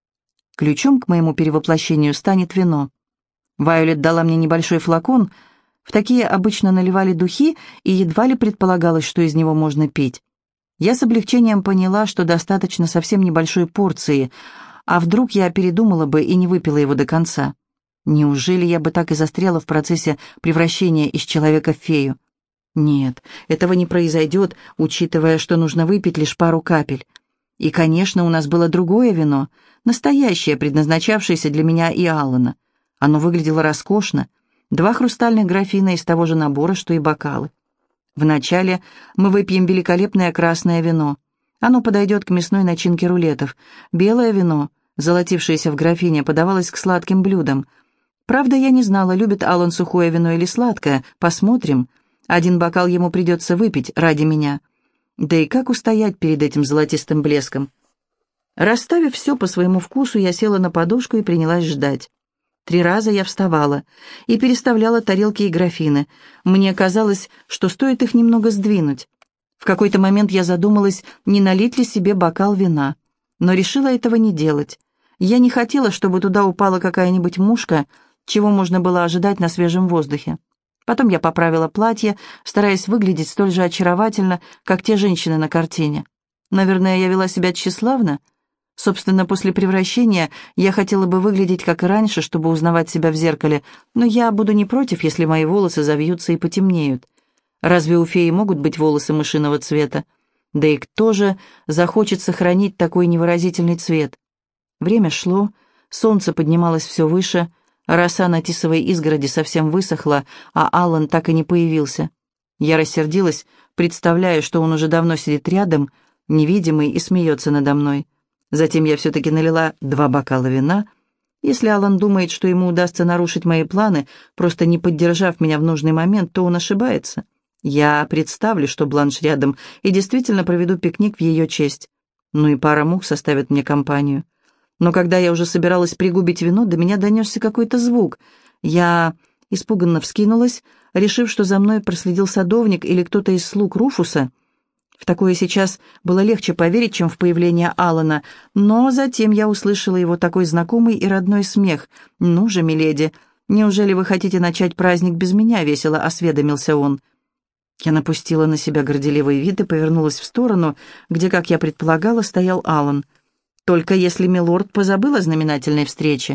Ключом к моему перевоплощению станет вино. Вайолет дала мне небольшой флакон, в такие обычно наливали духи, и едва ли предполагалось, что из него можно пить. Я с облегчением поняла, что достаточно совсем небольшой порции, а вдруг я передумала бы и не выпила его до конца. Неужели я бы так и застряла в процессе превращения из человека в фею? Нет, этого не произойдет, учитывая, что нужно выпить лишь пару капель. И, конечно, у нас было другое вино, настоящее, предназначавшееся для меня и Аллана. Оно выглядело роскошно. Два хрустальных графина из того же набора, что и бокалы. Вначале мы выпьем великолепное красное вино. Оно подойдет к мясной начинке рулетов. Белое вино, золотившееся в графине, подавалось к сладким блюдам. Правда, я не знала, любит Аллан сухое вино или сладкое. Посмотрим. Один бокал ему придется выпить ради меня. Да и как устоять перед этим золотистым блеском? Расставив все по своему вкусу, я села на подушку и принялась ждать. Три раза я вставала и переставляла тарелки и графины. Мне казалось, что стоит их немного сдвинуть. В какой-то момент я задумалась, не налить ли себе бокал вина, но решила этого не делать. Я не хотела, чтобы туда упала какая-нибудь мушка, чего можно было ожидать на свежем воздухе. Потом я поправила платье, стараясь выглядеть столь же очаровательно, как те женщины на картине. Наверное, я вела себя тщеславно. Собственно, после превращения я хотела бы выглядеть как и раньше, чтобы узнавать себя в зеркале, но я буду не против, если мои волосы завьются и потемнеют. Разве у феи могут быть волосы мышиного цвета? Да и кто же захочет сохранить такой невыразительный цвет? Время шло, солнце поднималось все выше, роса на тисовой изгороди совсем высохла, а Аллан так и не появился. Я рассердилась, представляя, что он уже давно сидит рядом, невидимый, и смеется надо мной. Затем я все-таки налила два бокала вина. Если Аллан думает, что ему удастся нарушить мои планы, просто не поддержав меня в нужный момент, то он ошибается. Я представлю, что Бланш рядом, и действительно проведу пикник в ее честь. Ну и пара мух составит мне компанию. Но когда я уже собиралась пригубить вино, до меня донесся какой-то звук. Я испуганно вскинулась, решив, что за мной проследил садовник или кто-то из слуг Руфуса. В такое сейчас было легче поверить, чем в появление Аллана, но затем я услышала его такой знакомый и родной смех. «Ну же, миледи, неужели вы хотите начать праздник без меня?» — весело осведомился он. Я напустила на себя горделивый вид и повернулась в сторону, где, как я предполагала, стоял Аллан. Только если милорд позабыл о знаменательной встрече.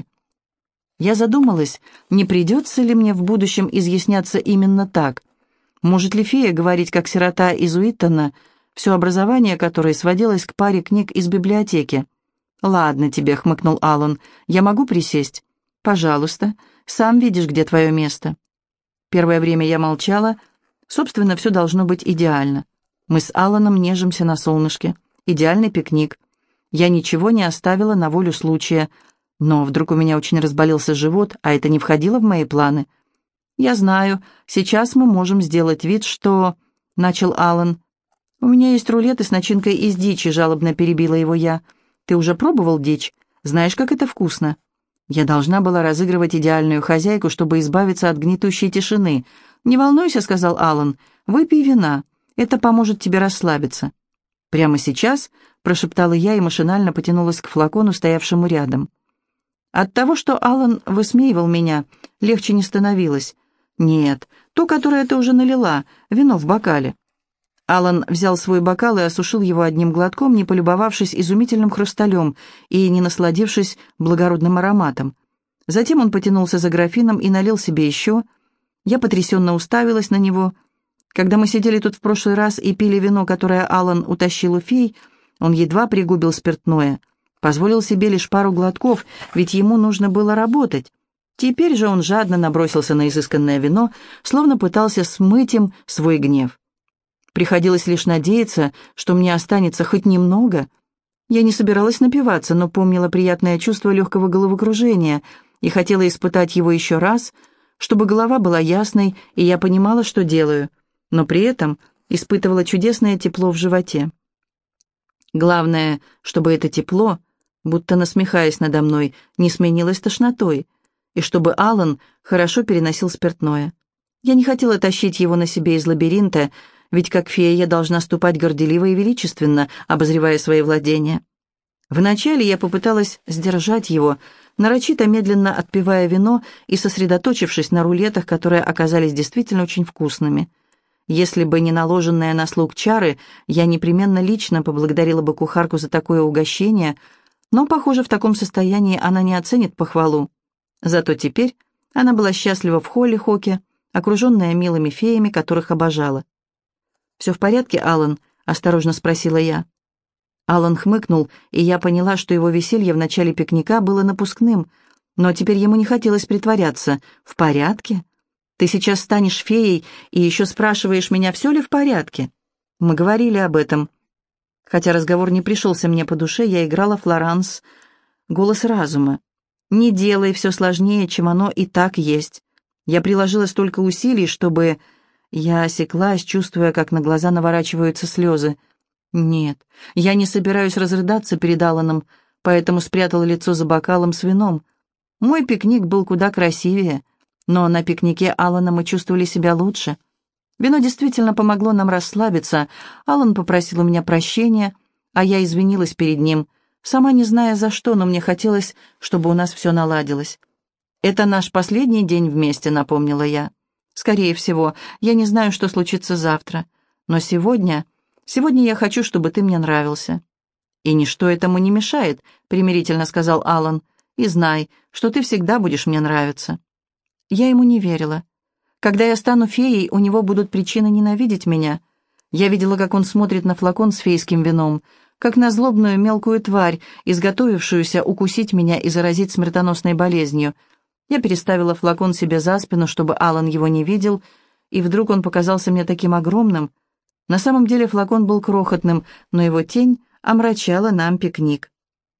Я задумалась, не придется ли мне в будущем изъясняться именно так. Может ли фея говорить, как сирота из Уиттона, все образование которой сводилось к паре книг из библиотеки? «Ладно тебе», — хмыкнул Аллан, — «я могу присесть?» «Пожалуйста, сам видишь, где твое место». Первое время я молчала. Собственно, все должно быть идеально. Мы с Алланом нежимся на солнышке. Идеальный пикник. Я ничего не оставила на волю случая. Но вдруг у меня очень разболелся живот, а это не входило в мои планы. «Я знаю, сейчас мы можем сделать вид, что...» — начал Аллан. «У меня есть рулеты с начинкой из дичи», — жалобно перебила его я. «Ты уже пробовал дичь? Знаешь, как это вкусно?» Я должна была разыгрывать идеальную хозяйку, чтобы избавиться от гнетущей тишины. «Не волнуйся», — сказал Аллан, — «выпей вина. Это поможет тебе расслабиться». «Прямо сейчас?» — прошептала я и машинально потянулась к флакону, стоявшему рядом. От того, что Аллан высмеивал меня, легче не становилось. «Нет, то, которое ты уже налила, вино в бокале». Алан взял свой бокал и осушил его одним глотком, не полюбовавшись изумительным хрусталем и не насладившись благородным ароматом. Затем он потянулся за графином и налил себе еще. Я потрясенно уставилась на него. Когда мы сидели тут в прошлый раз и пили вино, которое Алан утащил у фей, он едва пригубил спиртное. Позволил себе лишь пару глотков, ведь ему нужно было работать. Теперь же он жадно набросился на изысканное вино, словно пытался смыть им свой гнев. Приходилось лишь надеяться, что мне останется хоть немного. Я не собиралась напиваться, но помнила приятное чувство легкого головокружения и хотела испытать его еще раз, чтобы голова была ясной, и я понимала, что делаю, но при этом испытывала чудесное тепло в животе. Главное, чтобы это тепло, будто насмехаясь надо мной, не сменилось тошнотой, и чтобы Алан хорошо переносил спиртное. Я не хотела тащить его на себе из лабиринта, ведь как фея я должна ступать горделиво и величественно, обозревая свои владения. Вначале я попыталась сдержать его, нарочито медленно отпивая вино и сосредоточившись на рулетах, которые оказались действительно очень вкусными. Если бы не наложенные на слуг чары, я непременно лично поблагодарила бы кухарку за такое угощение, но, похоже, в таком состоянии она не оценит похвалу. Зато теперь она была счастлива в Холли-Хоке, окруженная милыми феями, которых обожала. «Все в порядке, Алан?» — осторожно спросила я. Алан хмыкнул, и я поняла, что его веселье в начале пикника было напускным, но теперь ему не хотелось притворяться. «В порядке? Ты сейчас станешь феей и еще спрашиваешь меня, все ли в порядке?» Мы говорили об этом. Хотя разговор не пришелся мне по душе, я играла Флоранс, голос разума. «Не делай все сложнее, чем оно и так есть». Я приложила столько усилий, чтобы... Я осеклась, чувствуя, как на глаза наворачиваются слезы. Нет, я не собираюсь разрыдаться перед Аланом, поэтому спрятала лицо за бокалом с вином. Мой пикник был куда красивее, но на пикнике Алана мы чувствовали себя лучше. Вино действительно помогло нам расслабиться. Алан попросил у меня прощения, а я извинилась перед ним, сама не зная за что, но мне хотелось, чтобы у нас все наладилось. «Это наш последний день вместе», — напомнила я. «Скорее всего, я не знаю, что случится завтра, но сегодня... Сегодня я хочу, чтобы ты мне нравился». «И ничто этому не мешает», — примирительно сказал Алан. «И знай, что ты всегда будешь мне нравиться». Я ему не верила. Когда я стану феей, у него будут причины ненавидеть меня. Я видела, как он смотрит на флакон с фейским вином, как на злобную мелкую тварь, изготовившуюся укусить меня и заразить смертоносной болезнью. Я переставила флакон себе за спину, чтобы Алан его не видел, и вдруг он показался мне таким огромным. На самом деле флакон был крохотным, но его тень омрачала нам пикник.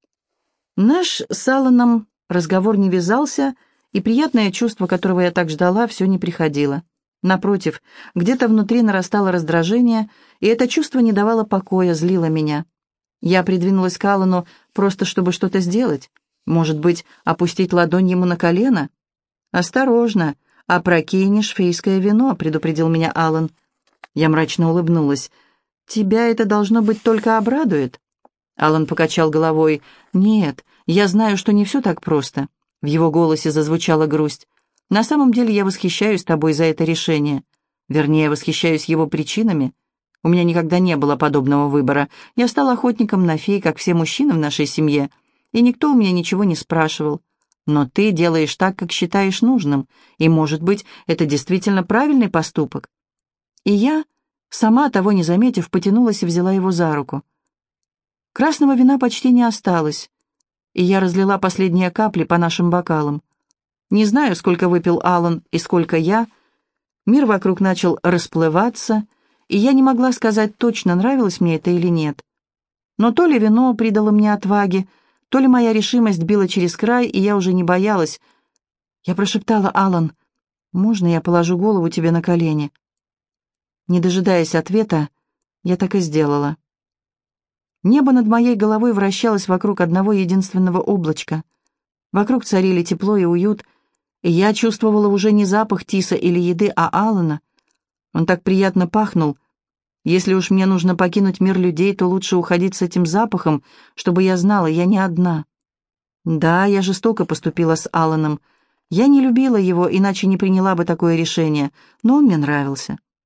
Наш с Аланом разговор не вязался, и приятное чувство, которого я так ждала, все не приходило. Напротив, где-то внутри нарастало раздражение, и это чувство не давало покоя, злило меня. Я придвинулась к Алану просто, чтобы что-то сделать. Может быть, опустить ладонь ему на колено? «Осторожно, опрокинешь фейское вино», — предупредил меня Алан. Я мрачно улыбнулась. «Тебя это, должно быть, только обрадует?» Алан покачал головой. «Нет, я знаю, что не все так просто». В его голосе зазвучала грусть. «На самом деле я восхищаюсь тобой за это решение. Вернее, восхищаюсь его причинами. У меня никогда не было подобного выбора. Я стал охотником на фей, как все мужчины в нашей семье, и никто у меня ничего не спрашивал. Но ты делаешь так, как считаешь нужным, и, может быть, это действительно правильный поступок». И я, сама того не заметив, потянулась и взяла его за руку. Красного вина почти не осталось, и я разлила последние капли по нашим бокалам. Не знаю, сколько выпил Алан и сколько я. Мир вокруг начал расплываться, и я не могла сказать точно, нравилось мне это или нет. Но то ли вино придало мне отваги, то ли моя решимость била через край, и я уже не боялась. Я прошептала: «Алан, можно я положу голову тебе на колени?» Не дожидаясь ответа, я так и сделала. Небо над моей головой вращалось вокруг одного единственного облачка. Вокруг царили тепло и уют, и я чувствовала уже не запах тиса или еды, а Алана. Он так приятно пахнул. Если уж мне нужно покинуть мир людей, то лучше уходить с этим запахом, чтобы я знала, я не одна. Да, я жестоко поступила с Аланом. Я не любила его, иначе не приняла бы такое решение, но он мне нравился.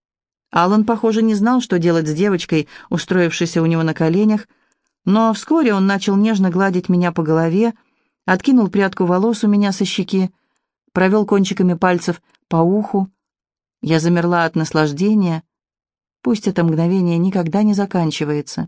Алан, похоже, не знал, что делать с девочкой, устроившейся у него на коленях, но вскоре он начал нежно гладить меня по голове, откинул прядку волос у меня со щеки, провел кончиками пальцев по уху. Я замерла от наслаждения. Пусть это мгновение никогда не заканчивается.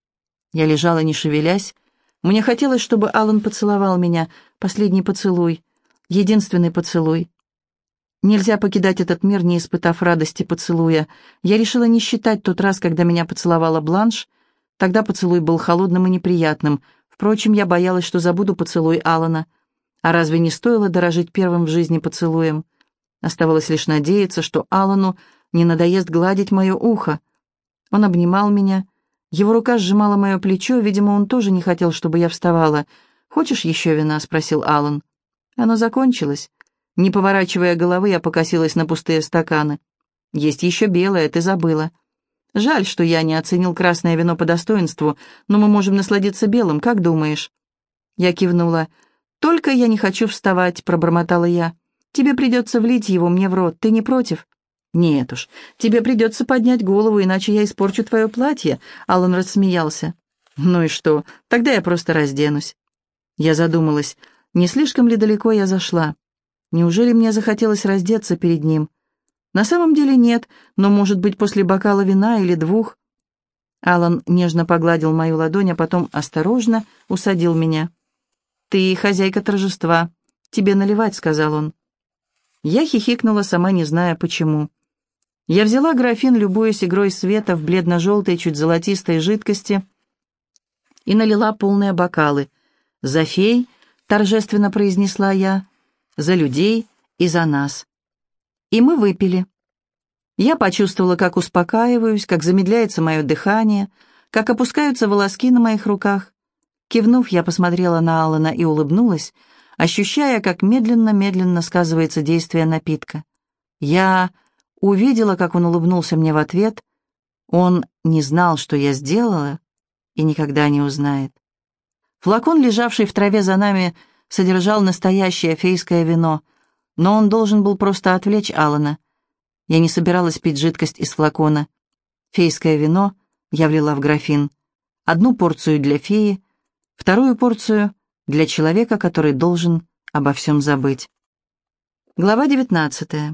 Я лежала, не шевелясь. Мне хотелось, чтобы Алан поцеловал меня. Последний поцелуй. Единственный поцелуй. Нельзя покидать этот мир, не испытав радости поцелуя. Я решила не считать тот раз, когда меня поцеловала Бланш. Тогда поцелуй был холодным и неприятным. Впрочем, я боялась, что забуду поцелуй Алана. А разве не стоило дорожить первым в жизни поцелуем? Оставалось лишь надеяться, что Алану не надоест гладить мое ухо. Он обнимал меня. Его рука сжимала мое плечо. Видимо, он тоже не хотел, чтобы я вставала. «Хочешь еще вина?» — спросил Алан. Оно закончилось. Не поворачивая головы, я покосилась на пустые стаканы. «Есть еще белое, ты забыла. Жаль, что я не оценил красное вино по достоинству, но мы можем насладиться белым, как думаешь?» Я кивнула. «Только я не хочу вставать», — пробормотала я. «Тебе придется влить его мне в рот, ты не против?» «Нет уж, тебе придется поднять голову, иначе я испорчу твое платье», — Алан рассмеялся. «Ну и что, тогда я просто разденусь». Я задумалась, не слишком ли далеко я зашла. Неужели мне захотелось раздеться перед ним? На самом деле нет, но, может быть, после бокала вина или двух. Алан нежно погладил мою ладонь, а потом осторожно усадил меня. «Ты хозяйка торжества. Тебе наливать», — сказал он. Я хихикнула, сама не зная почему. Я взяла графин, любуясь игрой света в бледно-желтой, чуть золотистой жидкости, и налила полные бокалы. «За фей», — торжественно произнесла я, — «за людей и за нас». И мы выпили. Я почувствовала, как успокаиваюсь, как замедляется мое дыхание, как опускаются волоски на моих руках. Кивнув, я посмотрела на Алана и улыбнулась, ощущая, как медленно-медленно сказывается действие напитка. Я увидела, как он улыбнулся мне в ответ. Он не знал, что я сделала, и никогда не узнает. Флакон, лежавший в траве за нами, содержал настоящее фейское вино, но он должен был просто отвлечь Алана. Я не собиралась пить жидкость из флакона. Фейское вино я влила в графин. Одну порцию для феи, вторую порцию для человека, который должен обо всем забыть. Глава девятнадцатая.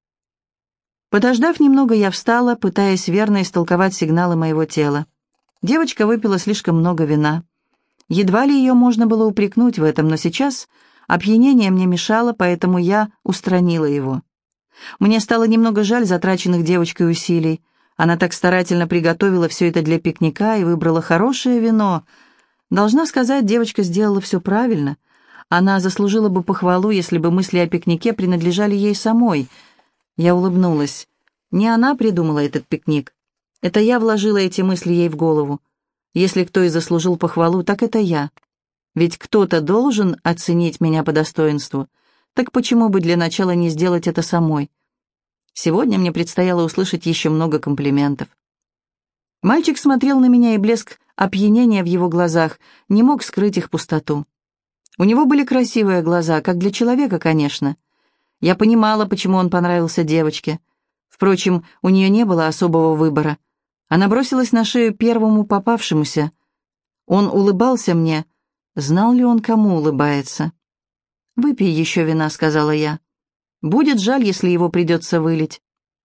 Подождав немного, я встала, пытаясь верно истолковать сигналы моего тела. Девочка выпила слишком много вина. Едва ли ее можно было упрекнуть в этом, но сейчас опьянение мне мешало, поэтому я устранила его. Мне стало немного жаль затраченных девочкой усилий. Она так старательно приготовила все это для пикника и выбрала хорошее вино. Должна сказать, девочка сделала все правильно. Она заслужила бы похвалу, если бы мысли о пикнике принадлежали ей самой. Я улыбнулась. Не она придумала этот пикник. Это я вложила эти мысли ей в голову. Если кто и заслужил похвалу, так это я. Ведь кто-то должен оценить меня по достоинству. Так почему бы для начала не сделать это самой? Сегодня мне предстояло услышать еще много комплиментов. Мальчик смотрел на меня, и блеск опьянения в его глазах не мог скрыть их пустоту. У него были красивые глаза, как для человека, конечно. Я понимала, почему он понравился девочке. Впрочем, у нее не было особого выбора. Она бросилась на шею первому попавшемуся. Он улыбался мне. Знал ли он, кому улыбается? «Выпей еще вина», — сказала я. «Будет жаль, если его придется вылить».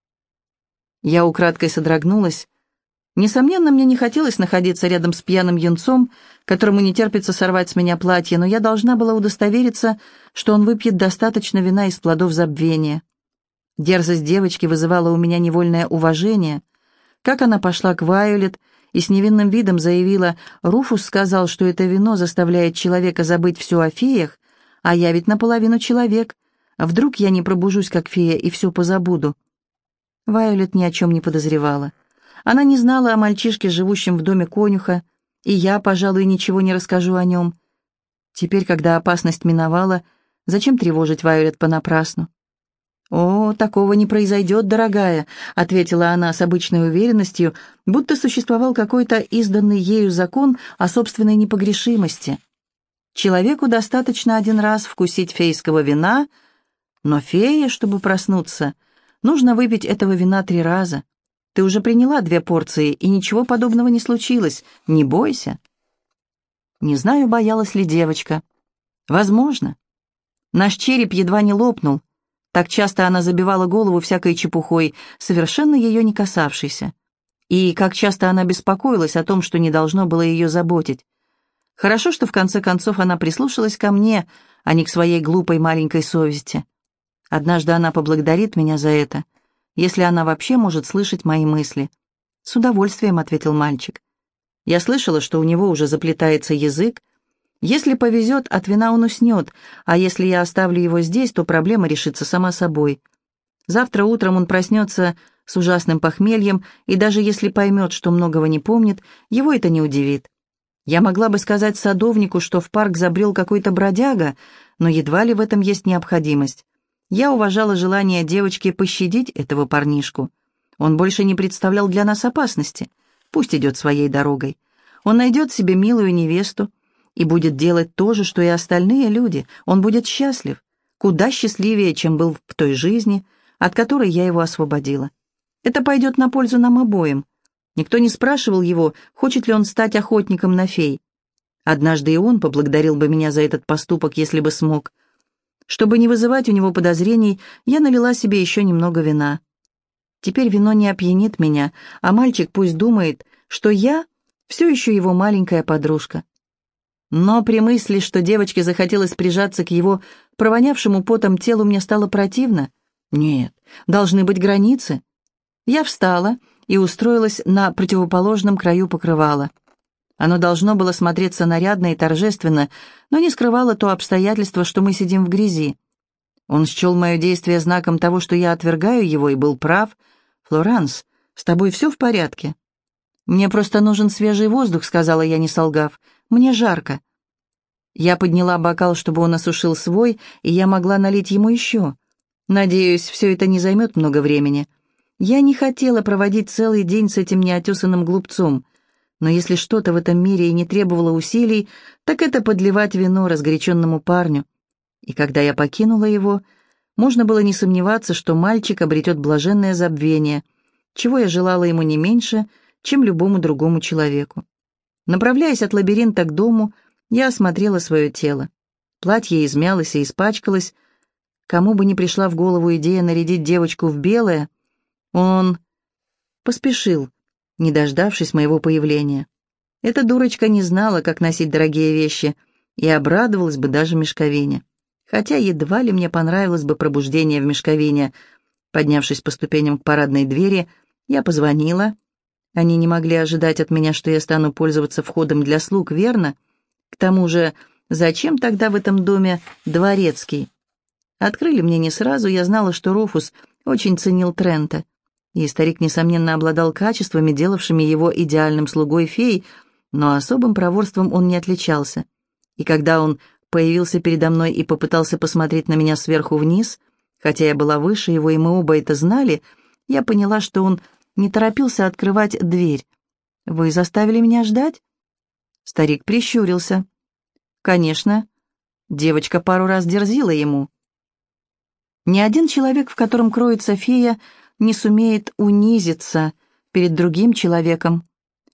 Я украдкой содрогнулась. Несомненно, мне не хотелось находиться рядом с пьяным юнцом, которому не терпится сорвать с меня платье, но я должна была удостовериться, что он выпьет достаточно вина из плодов забвения. Дерзость девочки вызывала у меня невольное уважение. Как она пошла к Вайолет и с невинным видом заявила: «Руфус сказал, что это вино заставляет человека забыть все о феях, а я ведь наполовину человек. Вдруг я не пробужусь, как фея, и все позабуду». Вайолет ни о чем не подозревала. Она не знала о мальчишке, живущем в доме конюха, и я, пожалуй, ничего не расскажу о нем. Теперь, когда опасность миновала, зачем тревожить Вайолет понапрасну? «О, такого не произойдет, дорогая», — ответила она с обычной уверенностью, будто существовал какой-то изданный ею закон о собственной непогрешимости. Человеку достаточно один раз вкусить фейского вина, но фее, чтобы проснуться, нужно выпить этого вина три раза. Ты уже приняла две порции, и ничего подобного не случилось. Не бойся». Не знаю, боялась ли девочка. Возможно. Наш череп едва не лопнул. Так часто она забивала голову всякой чепухой, совершенно ее не касавшейся. И как часто она беспокоилась о том, что не должно было ее заботить. Хорошо, что в конце концов она прислушалась ко мне, а не к своей глупой маленькой совести. Однажды она поблагодарит меня за это, если она вообще может слышать мои мысли. «С удовольствием», — ответил мальчик. Я слышала, что у него уже заплетается язык. Если повезет, от вина он уснет, а если я оставлю его здесь, то проблема решится сама собой. Завтра утром он проснется с ужасным похмельем, и даже если поймет, что многого не помнит, его это не удивит. Я могла бы сказать садовнику, что в парк забрел какой-то бродяга, но едва ли в этом есть необходимость. Я уважала желание девочки пощадить этого парнишку. Он больше не представлял для нас опасности. Пусть идет своей дорогой. Он найдет себе милую невесту и будет делать то же, что и остальные люди. Он будет счастлив, куда счастливее, чем был в той жизни, от которой я его освободила. Это пойдет на пользу нам обоим. Никто не спрашивал его, хочет ли он стать охотником на фей. Однажды и он поблагодарил бы меня за этот поступок, если бы смог. Чтобы не вызывать у него подозрений, я налила себе еще немного вина. Теперь вино не опьянит меня, а мальчик пусть думает, что я все еще его маленькая подружка. Но при мысли, что девочке захотелось прижаться к его провонявшему потом телу, мне стало противно. Нет, должны быть границы. Я встала и устроилась на противоположном краю покрывала. Оно должно было смотреться нарядно и торжественно, но не скрывало то обстоятельство, что мы сидим в грязи. Он счел мое действие знаком того, что я отвергаю его, и был прав. «Флоранс, с тобой все в порядке?» «Мне просто нужен свежий воздух», — сказала я, не солгав. «Мне жарко». Я подняла бокал, чтобы он осушил свой, и я могла налить ему еще. Надеюсь, все это не займет много времени. Я не хотела проводить целый день с этим неотесанным глупцом, но если что-то в этом мире и не требовало усилий, так это подливать вино разгоряченному парню. И когда я покинула его, можно было не сомневаться, что мальчик обретет блаженное забвение, чего я желала ему не меньше, чем любому другому человеку. Направляясь от лабиринта к дому, я осмотрела свое тело. Платье измялось и испачкалось. Кому бы ни пришла в голову идея нарядить девочку в белое, он поспешил, не дождавшись моего появления. Эта дурочка не знала, как носить дорогие вещи, и обрадовалась бы даже мешковине. Хотя едва ли мне понравилось бы пробуждение в мешковине. Поднявшись по ступеням к парадной двери, я позвонила. Они не могли ожидать от меня, что я стану пользоваться входом для слуг, верно? К тому же, зачем тогда в этом доме дворецкий? Открыли мне не сразу, я знала, что Руфус очень ценил Трента. И старик, несомненно, обладал качествами, делавшими его идеальным слугой фей, но особым проворством он не отличался. И когда он появился передо мной и попытался посмотреть на меня сверху вниз, хотя я была выше его, и мы оба это знали, я поняла, что он не торопился открывать дверь. «Вы заставили меня ждать?» Старик прищурился. «Конечно». Девочка пару раз дерзила ему. Ни один человек, в котором кроется фея, не сумеет унизиться перед другим человеком.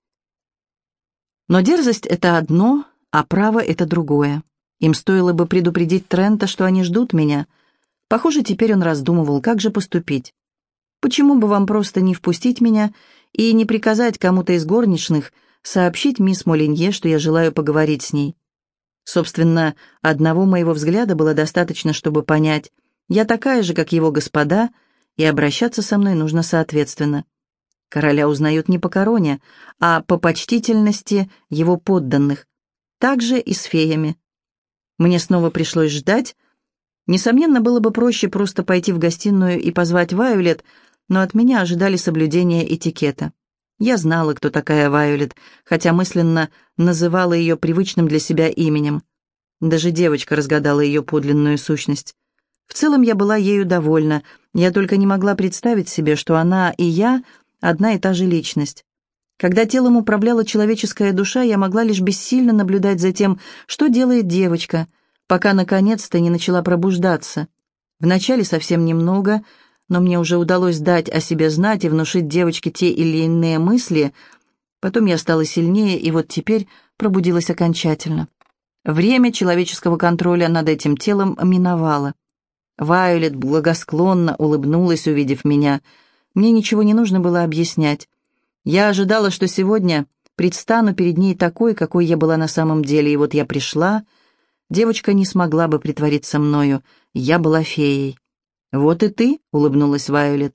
Но дерзость — это одно, а право — это другое. Им стоило бы предупредить Трента, что они ждут меня. Похоже, теперь он раздумывал, как же поступить. Почему бы вам просто не впустить меня и не приказать кому-то из горничных сообщить мисс Молинье, что я желаю поговорить с ней? Собственно, одного моего взгляда было достаточно, чтобы понять, я такая же, как его господа, и обращаться со мной нужно соответственно. Короля узнают не по короне, а по почтительности его подданных. Так же и с феями. Мне снова пришлось ждать. Несомненно, было бы проще просто пойти в гостиную и позвать Вайолет, но от меня ожидали соблюдения этикета. Я знала, кто такая Вайолет, хотя мысленно называла ее привычным для себя именем. Даже девочка разгадала ее подлинную сущность. В целом я была ею довольна, я только не могла представить себе, что она и я — одна и та же личность. Когда телом управляла человеческая душа, я могла лишь бессильно наблюдать за тем, что делает девочка, пока наконец-то не начала пробуждаться. Вначале совсем немного, но мне уже удалось дать о себе знать и внушить девочке те или иные мысли. Потом я стала сильнее, и вот теперь пробудилась окончательно. Время человеческого контроля над этим телом миновало. Вайолет благосклонно улыбнулась, увидев меня. Мне ничего не нужно было объяснять. Я ожидала, что сегодня предстану перед ней такой, какой я была на самом деле, и вот я пришла. Девочка не смогла бы притвориться мною. Я была феей. «Вот и ты», — улыбнулась Вайолет.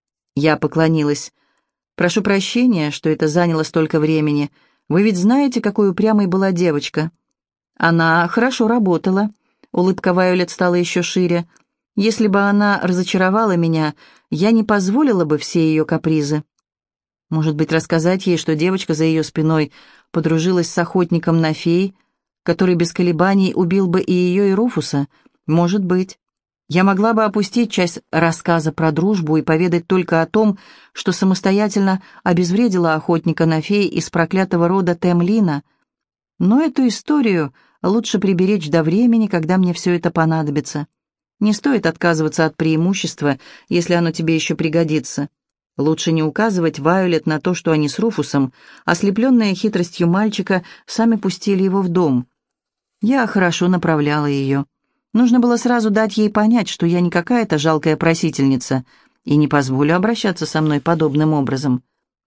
Я поклонилась. «Прошу прощения, что это заняло столько времени. Вы ведь знаете, какой упрямой была девочка?» «Она хорошо работала». Улыбка Вайолет стала еще шире. «Если бы она разочаровала меня, я не позволила бы все ее капризы». Может быть, рассказать ей, что девочка за ее спиной подружилась с охотником на фей, который без колебаний убил бы и ее, и Руфуса? Может быть. Я могла бы опустить часть рассказа про дружбу и поведать только о том, что самостоятельно обезвредила охотника на фей из проклятого рода Темлина. Но эту историю лучше приберечь до времени, когда мне все это понадобится. Не стоит отказываться от преимущества, если оно тебе еще пригодится. Лучше не указывать Вайолет на то, что они с Руфусом, ослепленные хитростью мальчика, сами пустили его в дом. Я хорошо направляла ее. Нужно было сразу дать ей понять, что я не какая-то жалкая просительница и не позволю обращаться со мной подобным образом.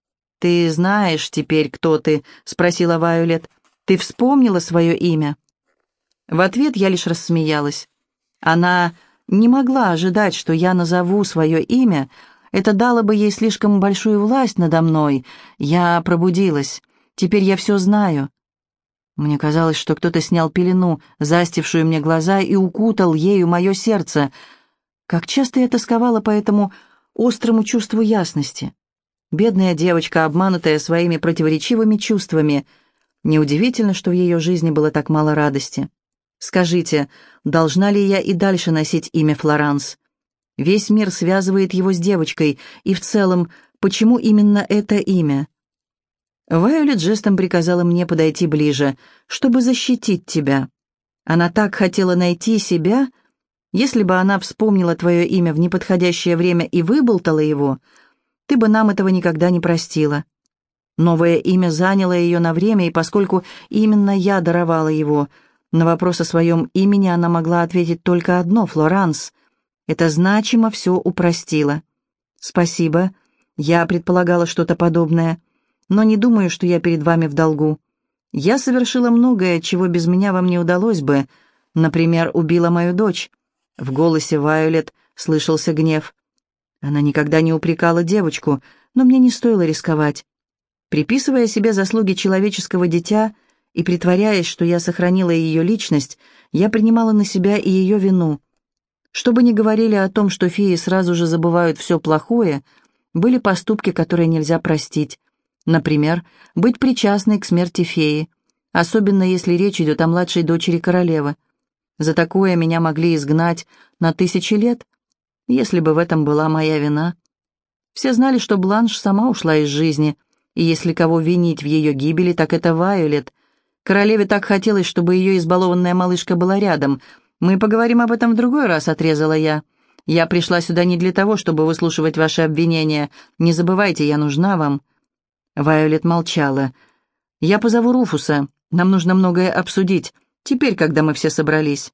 «Ты знаешь теперь, кто ты?» — спросила Вайолет. «Ты вспомнила свое имя?» В ответ я лишь рассмеялась. Она не могла ожидать, что я назову свое имя. Это дало бы ей слишком большую власть надо мной. Я пробудилась. Теперь я все знаю. Мне казалось, что кто-то снял пелену, застившую мне глаза, и укутал ею мое сердце. Как часто я тосковала по этому острому чувству ясности. Бедная девочка, обманутая своими противоречивыми чувствами. Неудивительно, что в ее жизни было так мало радости. Скажите, должна ли я и дальше носить имя Флоранс? Весь мир связывает его с девочкой, и в целом, почему именно это имя? Вайолет жестом приказала мне подойти ближе, чтобы защитить тебя. Она так хотела найти себя. Если бы она вспомнила твое имя в неподходящее время и выболтала его, ты бы нам этого никогда не простила. Новое имя заняло ее на время, и поскольку именно я даровала его, на вопрос о своем имени она могла ответить только одно — Флоранс. Это значимо все упростило. Спасибо, я предполагала что-то подобное. Но не думаю, что я перед вами в долгу. Я совершила многое, чего без меня вам не удалось бы. Например, убила мою дочь». В голосе Вайолет слышался гнев. Она никогда не упрекала девочку, но мне не стоило рисковать. Приписывая себе заслуги человеческого дитя и притворяясь, что я сохранила ее личность, я принимала на себя и ее вину. Что бы ни говорили о том, что феи сразу же забывают все плохое, были поступки, которые нельзя простить. Например, быть причастной к смерти феи, особенно если речь идет о младшей дочери королевы. За такое меня могли изгнать на тысячи лет, если бы в этом была моя вина. Все знали, что Бланш сама ушла из жизни, и если кого винить в ее гибели, так это Вайолет. Королеве так хотелось, чтобы ее избалованная малышка была рядом. «Мы поговорим об этом в другой раз», — отрезала я. «Я пришла сюда не для того, чтобы выслушивать ваши обвинения. Не забывайте, я нужна вам». Вайолет молчала. «Я позову Руфуса. Нам нужно многое обсудить. Теперь, когда мы все собрались».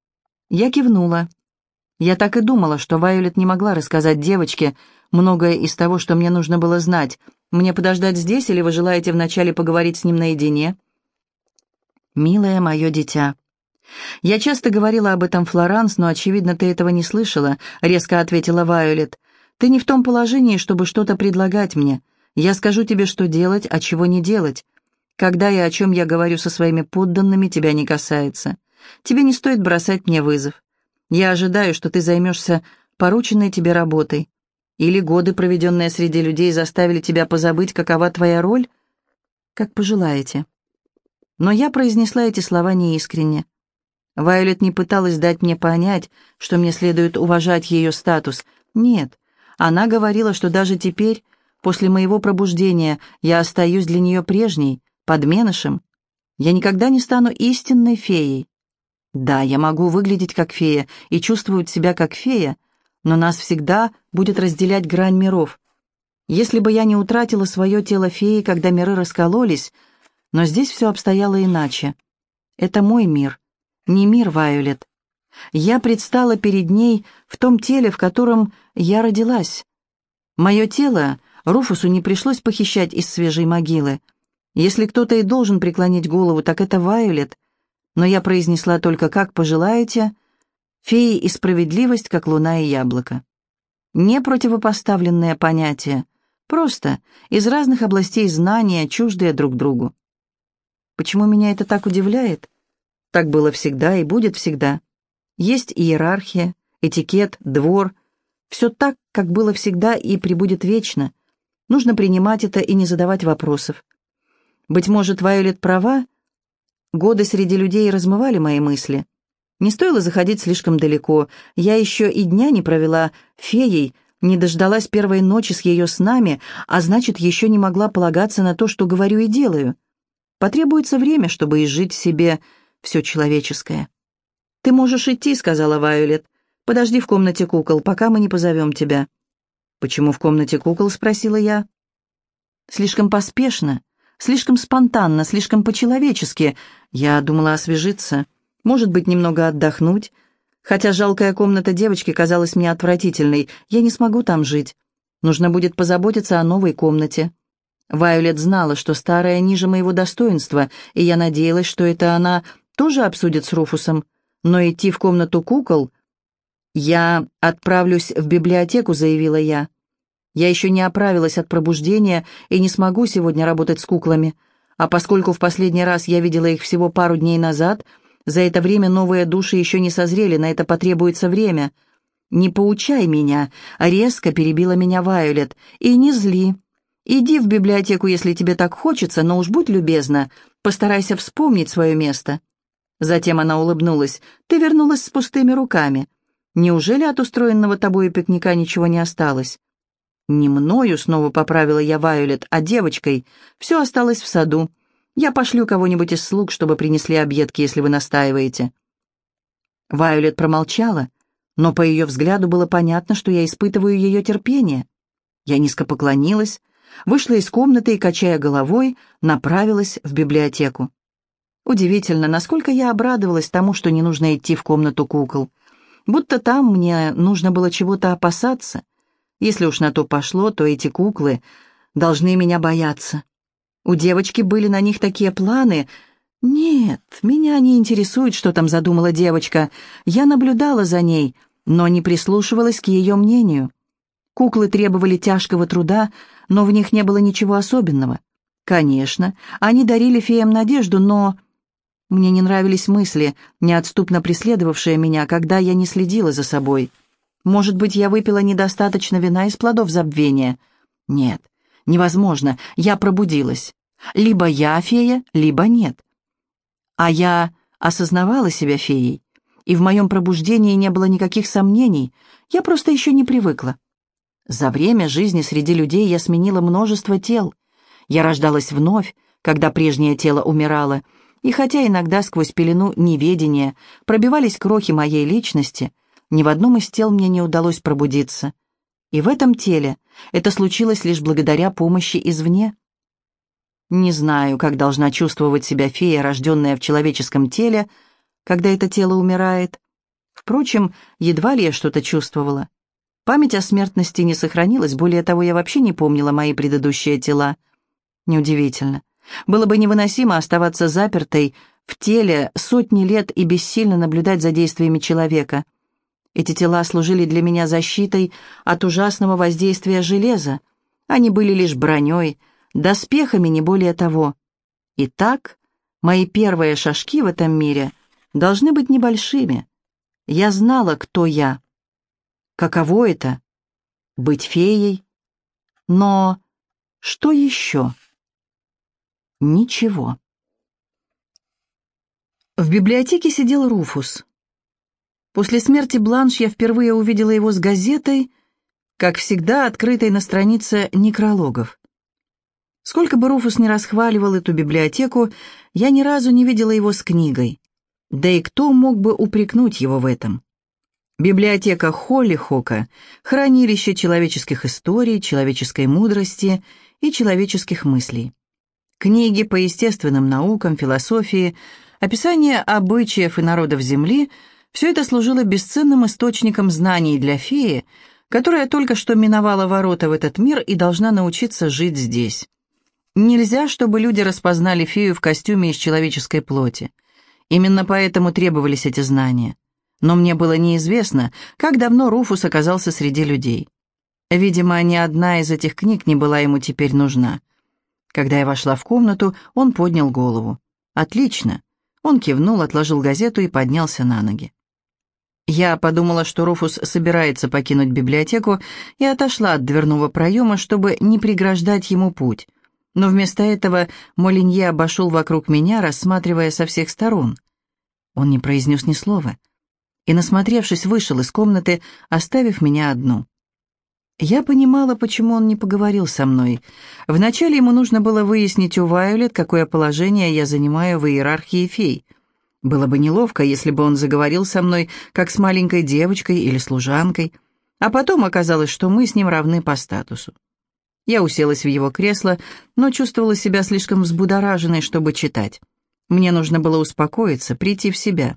Я кивнула. Я так и думала, что Вайолет не могла рассказать девочке многое из того, что мне нужно было знать. Мне подождать здесь, или вы желаете вначале поговорить с ним наедине? «Милое мое дитя». «Я часто говорила об этом, Флоранс, но, очевидно, ты этого не слышала», — резко ответила Вайолет. «Ты не в том положении, чтобы что-то предлагать мне. Я скажу тебе, что делать, а чего не делать. Когда и о чем я говорю со своими подданными, тебя не касается. Тебе не стоит бросать мне вызов. Я ожидаю, что ты займешься порученной тебе работой. Или годы, проведенные среди людей, заставили тебя позабыть, какова твоя роль? Как пожелаете». Но я произнесла эти слова неискренне. Вайолет не пыталась дать мне понять, что мне следует уважать ее статус. Нет, она говорила, что даже теперь, после моего пробуждения, я остаюсь для нее прежней, подменышем. Я никогда не стану истинной феей. Да, я могу выглядеть как фея и чувствовать себя как фея, но нас всегда будет разделять грань миров. Если бы я не утратила свое тело феи, когда миры раскололись, но здесь все обстояло иначе. Это мой мир, не мир Вайолет. Я предстала перед ней в том теле, в котором я родилась. Мое тело Руфусу не пришлось похищать из свежей могилы. Если кто-то и должен преклонить голову, так это Вайолет. Но я произнесла только «как пожелаете», феи и справедливость, как луна и яблоко. Не противопоставленные понятия, просто из разных областей знания, чуждые друг другу. Почему меня это так удивляет? Так было всегда и будет всегда. Есть иерархия, этикет, двор. Все так, как было всегда и пребудет вечно. Нужно принимать это и не задавать вопросов. Быть может, Вайолет права? Годы среди людей размывали мои мысли. Не стоило заходить слишком далеко. Я еще и дня не провела феей, не дождалась первой ночи с ее снами, а значит, еще не могла полагаться на то, что говорю и делаю. Потребуется время, чтобы изжить в себе все человеческое. «Ты можешь идти», — сказала Вайолет. «Подожди в комнате кукол, пока мы не позовем тебя». «Почему в комнате кукол?» — спросила я. «Слишком поспешно, слишком спонтанно, слишком по-человечески. Я думала освежиться, может быть, немного отдохнуть. Хотя жалкая комната девочки казалась мне отвратительной, я не смогу там жить. Нужно будет позаботиться о новой комнате». Вайолет знала, что старая ниже моего достоинства, и я надеялась, что это она тоже обсудит с Руфусом. Но идти в комнату кукол... «Я отправлюсь в библиотеку», — заявила я. «Я еще не оправилась от пробуждения и не смогу сегодня работать с куклами. А поскольку в последний раз я видела их всего пару дней назад, за это время новые души еще не созрели, на это потребуется время». «Не поучай меня», — резко перебила меня Вайолет. «И не зли. Иди в библиотеку, если тебе так хочется, но уж будь любезна, постарайся вспомнить свое место». Затем она улыбнулась. «Ты вернулась с пустыми руками. Неужели от устроенного тобою пикника ничего не осталось?» «Не мною», — снова поправила я Вайолет, — «а девочкой. Все осталось в саду. Я пошлю кого-нибудь из слуг, чтобы принесли объедки, если вы настаиваете». Вайолет промолчала, но по ее взгляду было понятно, что я испытываю ее терпение. Я низко поклонилась, вышла из комнаты и, качая головой, направилась в библиотеку. Удивительно, насколько я обрадовалась тому, что не нужно идти в комнату кукол. Будто там мне нужно было чего-то опасаться. Если уж на то пошло, то эти куклы должны меня бояться. У девочки были на них такие планы. Нет, меня не интересует, что там задумала девочка. Я наблюдала за ней, но не прислушивалась к ее мнению. Куклы требовали тяжкого труда, но в них не было ничего особенного. Конечно, они дарили феям надежду, но... Мне не нравились мысли, неотступно преследовавшие меня, когда я не следила за собой. Может быть, я выпила недостаточно вина из плодов забвения? Нет, невозможно, я пробудилась. Либо я фея, либо нет. А я осознавала себя феей, и в моем пробуждении не было никаких сомнений, я просто еще не привыкла. За время жизни среди людей я сменила множество тел. Я рождалась вновь, когда прежнее тело умирало, и хотя иногда сквозь пелену неведения пробивались крохи моей личности, ни в одном из тел мне не удалось пробудиться. И в этом теле это случилось лишь благодаря помощи извне. Не знаю, как должна чувствовать себя фея, рожденная в человеческом теле, когда это тело умирает. Впрочем, едва ли я что-то чувствовала. Память о смертности не сохранилась, более того, я вообще не помнила мои предыдущие тела. Неудивительно. Было бы невыносимо оставаться запертой в теле сотни лет и бессильно наблюдать за действиями человека. Эти тела служили для меня защитой от ужасного воздействия железа. Они были лишь броней, доспехами, не более того. Итак, мои первые шажки в этом мире должны быть небольшими. Я знала, кто я. Каково это — быть феей? Но что еще? Ничего. В библиотеке сидел Руфус. После смерти Бланш я впервые увидела его с газетой, как всегда, открытой на странице некрологов. Сколько бы Руфус ни расхваливал эту библиотеку, я ни разу не видела его с книгой. Да и кто мог бы упрекнуть его в этом? Библиотека Холлихока — хранилище человеческих историй, человеческой мудрости и человеческих мыслей. Книги по естественным наукам, философии, описание обычаев и народов Земли — все это служило бесценным источником знаний для феи, которая только что миновала ворота в этот мир и должна научиться жить здесь. Нельзя, чтобы люди распознали фею в костюме из человеческой плоти. Именно поэтому требовались эти знания. Но мне было неизвестно, как давно Руфус оказался среди людей. Видимо, ни одна из этих книг не была ему теперь нужна. Когда я вошла в комнату, он поднял голову. «Отлично!» Он кивнул, отложил газету и поднялся на ноги. Я подумала, что Руфус собирается покинуть библиотеку, и отошла от дверного проема, чтобы не преграждать ему путь. Но вместо этого Молинье обошел вокруг меня, рассматривая со всех сторон. Он не произнес ни слова. И, насмотревшись, вышел из комнаты, оставив меня одну. Я понимала, почему он не поговорил со мной. Вначале ему нужно было выяснить у Вайолет, какое положение я занимаю в иерархии фей. Было бы неловко, если бы он заговорил со мной, как с маленькой девочкой или служанкой, а потом оказалось, что мы с ним равны по статусу. Я уселась в его кресло, но чувствовала себя слишком взбудораженной, чтобы читать. Мне нужно было успокоиться, прийти в себя.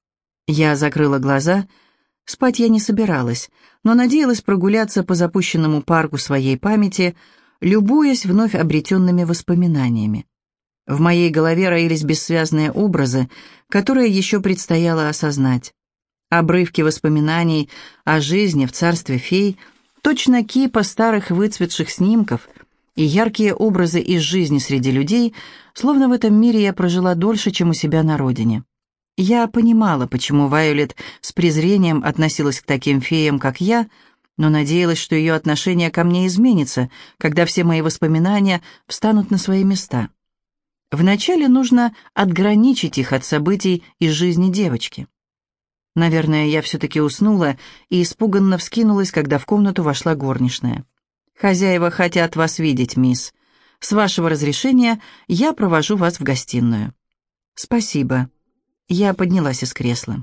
Я закрыла глаза. Спать я не собиралась, но надеялась прогуляться по запущенному парку своей памяти, любуясь вновь обретенными воспоминаниями. В моей голове роились бессвязные образы, которые еще предстояло осознать. Обрывки воспоминаний о жизни в царстве фей, точно кипа старых выцветших снимков и яркие образы из жизни среди людей, словно в этом мире я прожила дольше, чем у себя на родине. Я понимала, почему Вайолет с презрением относилась к таким феям, как я, но надеялась, что ее отношение ко мне изменится, когда все мои воспоминания встанут на свои места. Вначале нужно отграничить их от событий из жизни девочки. Наверное, я все-таки уснула и испуганно вскинулась, когда в комнату вошла горничная. «Хозяева хотят вас видеть, мисс. С вашего разрешения я провожу вас в гостиную». «Спасибо». Я поднялась из кресла.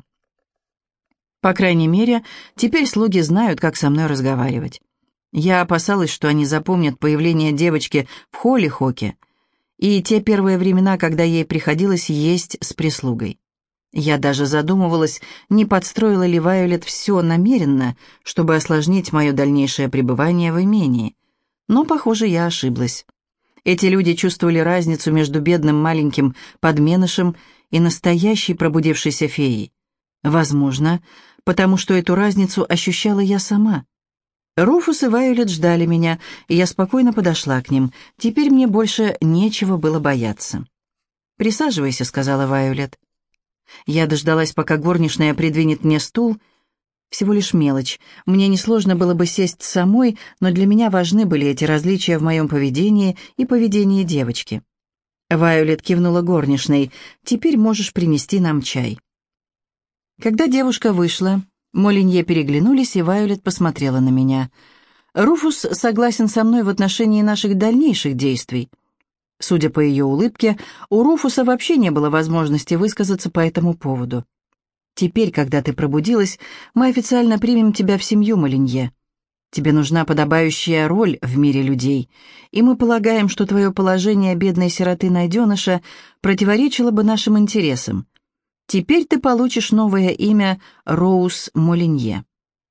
По крайней мере, теперь слуги знают, как со мной разговаривать. Я опасалась, что они запомнят появление девочки в Холлихоке и те первые времена, когда ей приходилось есть с прислугой. Я даже задумывалась, не подстроила ли Вайолет все намеренно, чтобы осложнить мое дальнейшее пребывание в имении. Но, похоже, я ошиблась. Эти люди чувствовали разницу между бедным маленьким подменышем и настоящей пробудившейся феей. Возможно, потому что эту разницу ощущала я сама. Руфус и Вайолет ждали меня, и я спокойно подошла к ним. Теперь мне больше нечего было бояться. «Присаживайся», — сказала Вайолет. Я дождалась, пока горничная придвинет мне стул. Всего лишь мелочь. Мне несложно было бы сесть самой, но для меня важны были эти различия в моем поведении и поведении девочки. Вайолет кивнула горничной. «Теперь можешь принести нам чай». Когда девушка вышла, Молинье переглянулись, и Вайолет посмотрела на меня. «Руфус согласен со мной в отношении наших дальнейших действий». Судя по ее улыбке, у Руфуса вообще не было возможности высказаться по этому поводу. «Теперь, когда ты пробудилась, мы официально примем тебя в семью, Молинье. Тебе нужна подобающая роль в мире людей, и мы полагаем, что твое положение бедной сироты-найденыша противоречило бы нашим интересам. Теперь ты получишь новое имя Роуз Молинье».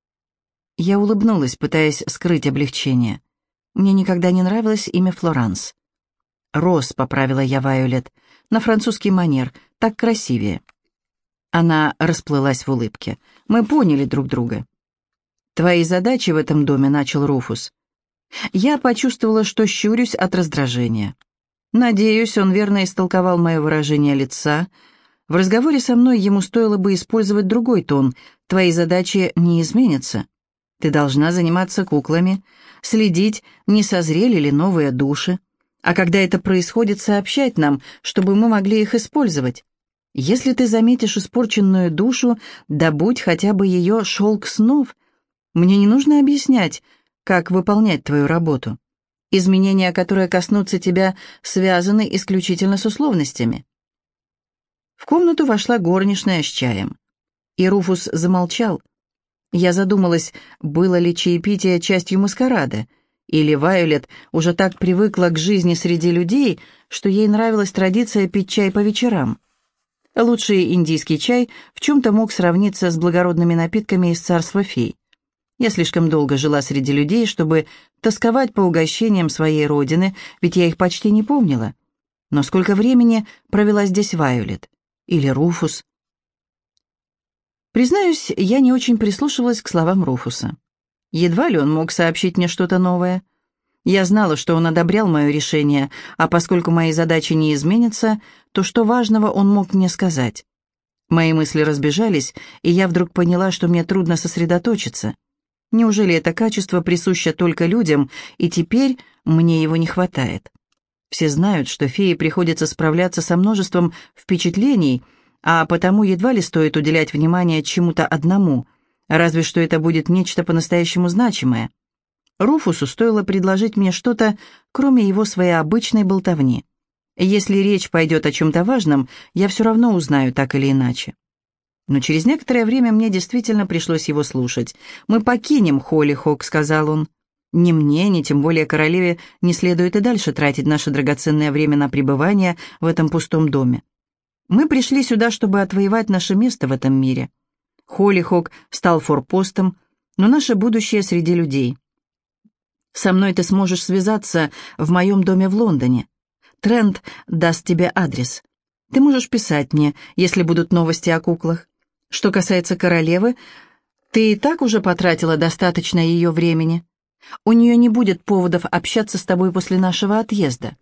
Я улыбнулась, пытаясь скрыть облегчение. Мне никогда не нравилось имя Флоранс. «Роз», — поправила я Вайолет, — «на французский манер, так красивее». Она расплылась в улыбке. «Мы поняли друг друга». «Твои задачи в этом доме», — начал Руфус. Я почувствовала, что щурюсь от раздражения. Надеюсь, он верно истолковал мое выражение лица. В разговоре со мной ему стоило бы использовать другой тон. «Твои задачи не изменятся. Ты должна заниматься куклами, следить, не созрели ли новые души, а когда это происходит, сообщать нам, чтобы мы могли их использовать. Если ты заметишь испорченную душу, добудь хотя бы ее шелк снов. Мне не нужно объяснять, как выполнять твою работу. Изменения, которые коснутся тебя, связаны исключительно с условностями». В комнату вошла горничная с чаем, и Руфус замолчал. Я задумалась, было ли чаепитие частью маскарада, или Вайолет уже так привыкла к жизни среди людей, что ей нравилась традиция пить чай по вечерам. Лучший индийский чай в чем-то мог сравниться с благородными напитками из царства фей. Я слишком долго жила среди людей, чтобы тосковать по угощениям своей родины, ведь я их почти не помнила. Но сколько времени провела здесь Вайолет? Или Руфус? Признаюсь, я не очень прислушивалась к словам Руфуса. Едва ли он мог сообщить мне что-то новое. Я знала, что он одобрял мое решение, а поскольку мои задачи не изменятся, то что важного он мог мне сказать? Мои мысли разбежались, и я вдруг поняла, что мне трудно сосредоточиться. Неужели это качество присуще только людям, и теперь мне его не хватает? Все знают, что фее приходится справляться со множеством впечатлений, а потому едва ли стоит уделять внимание чему-то одному, разве что это будет нечто по-настоящему значимое. Руфусу стоило предложить мне что-то, кроме его своей обычной болтовни. Если речь пойдет о чем-то важном, я все равно узнаю так или иначе. Но через некоторое время мне действительно пришлось его слушать. «Мы покинем Холлихок», — сказал он. «Ни мне, ни тем более королеве не следует и дальше тратить наше драгоценное время на пребывание в этом пустом доме. Мы пришли сюда, чтобы отвоевать наше место в этом мире. Холлихок стал форпостом, но наше будущее среди людей. Со мной ты сможешь связаться в моем доме в Лондоне. Трент даст тебе адрес. Ты можешь писать мне, если будут новости о куклах. Что касается королевы, ты и так уже потратила достаточно ее времени. У нее не будет поводов общаться с тобой после нашего отъезда».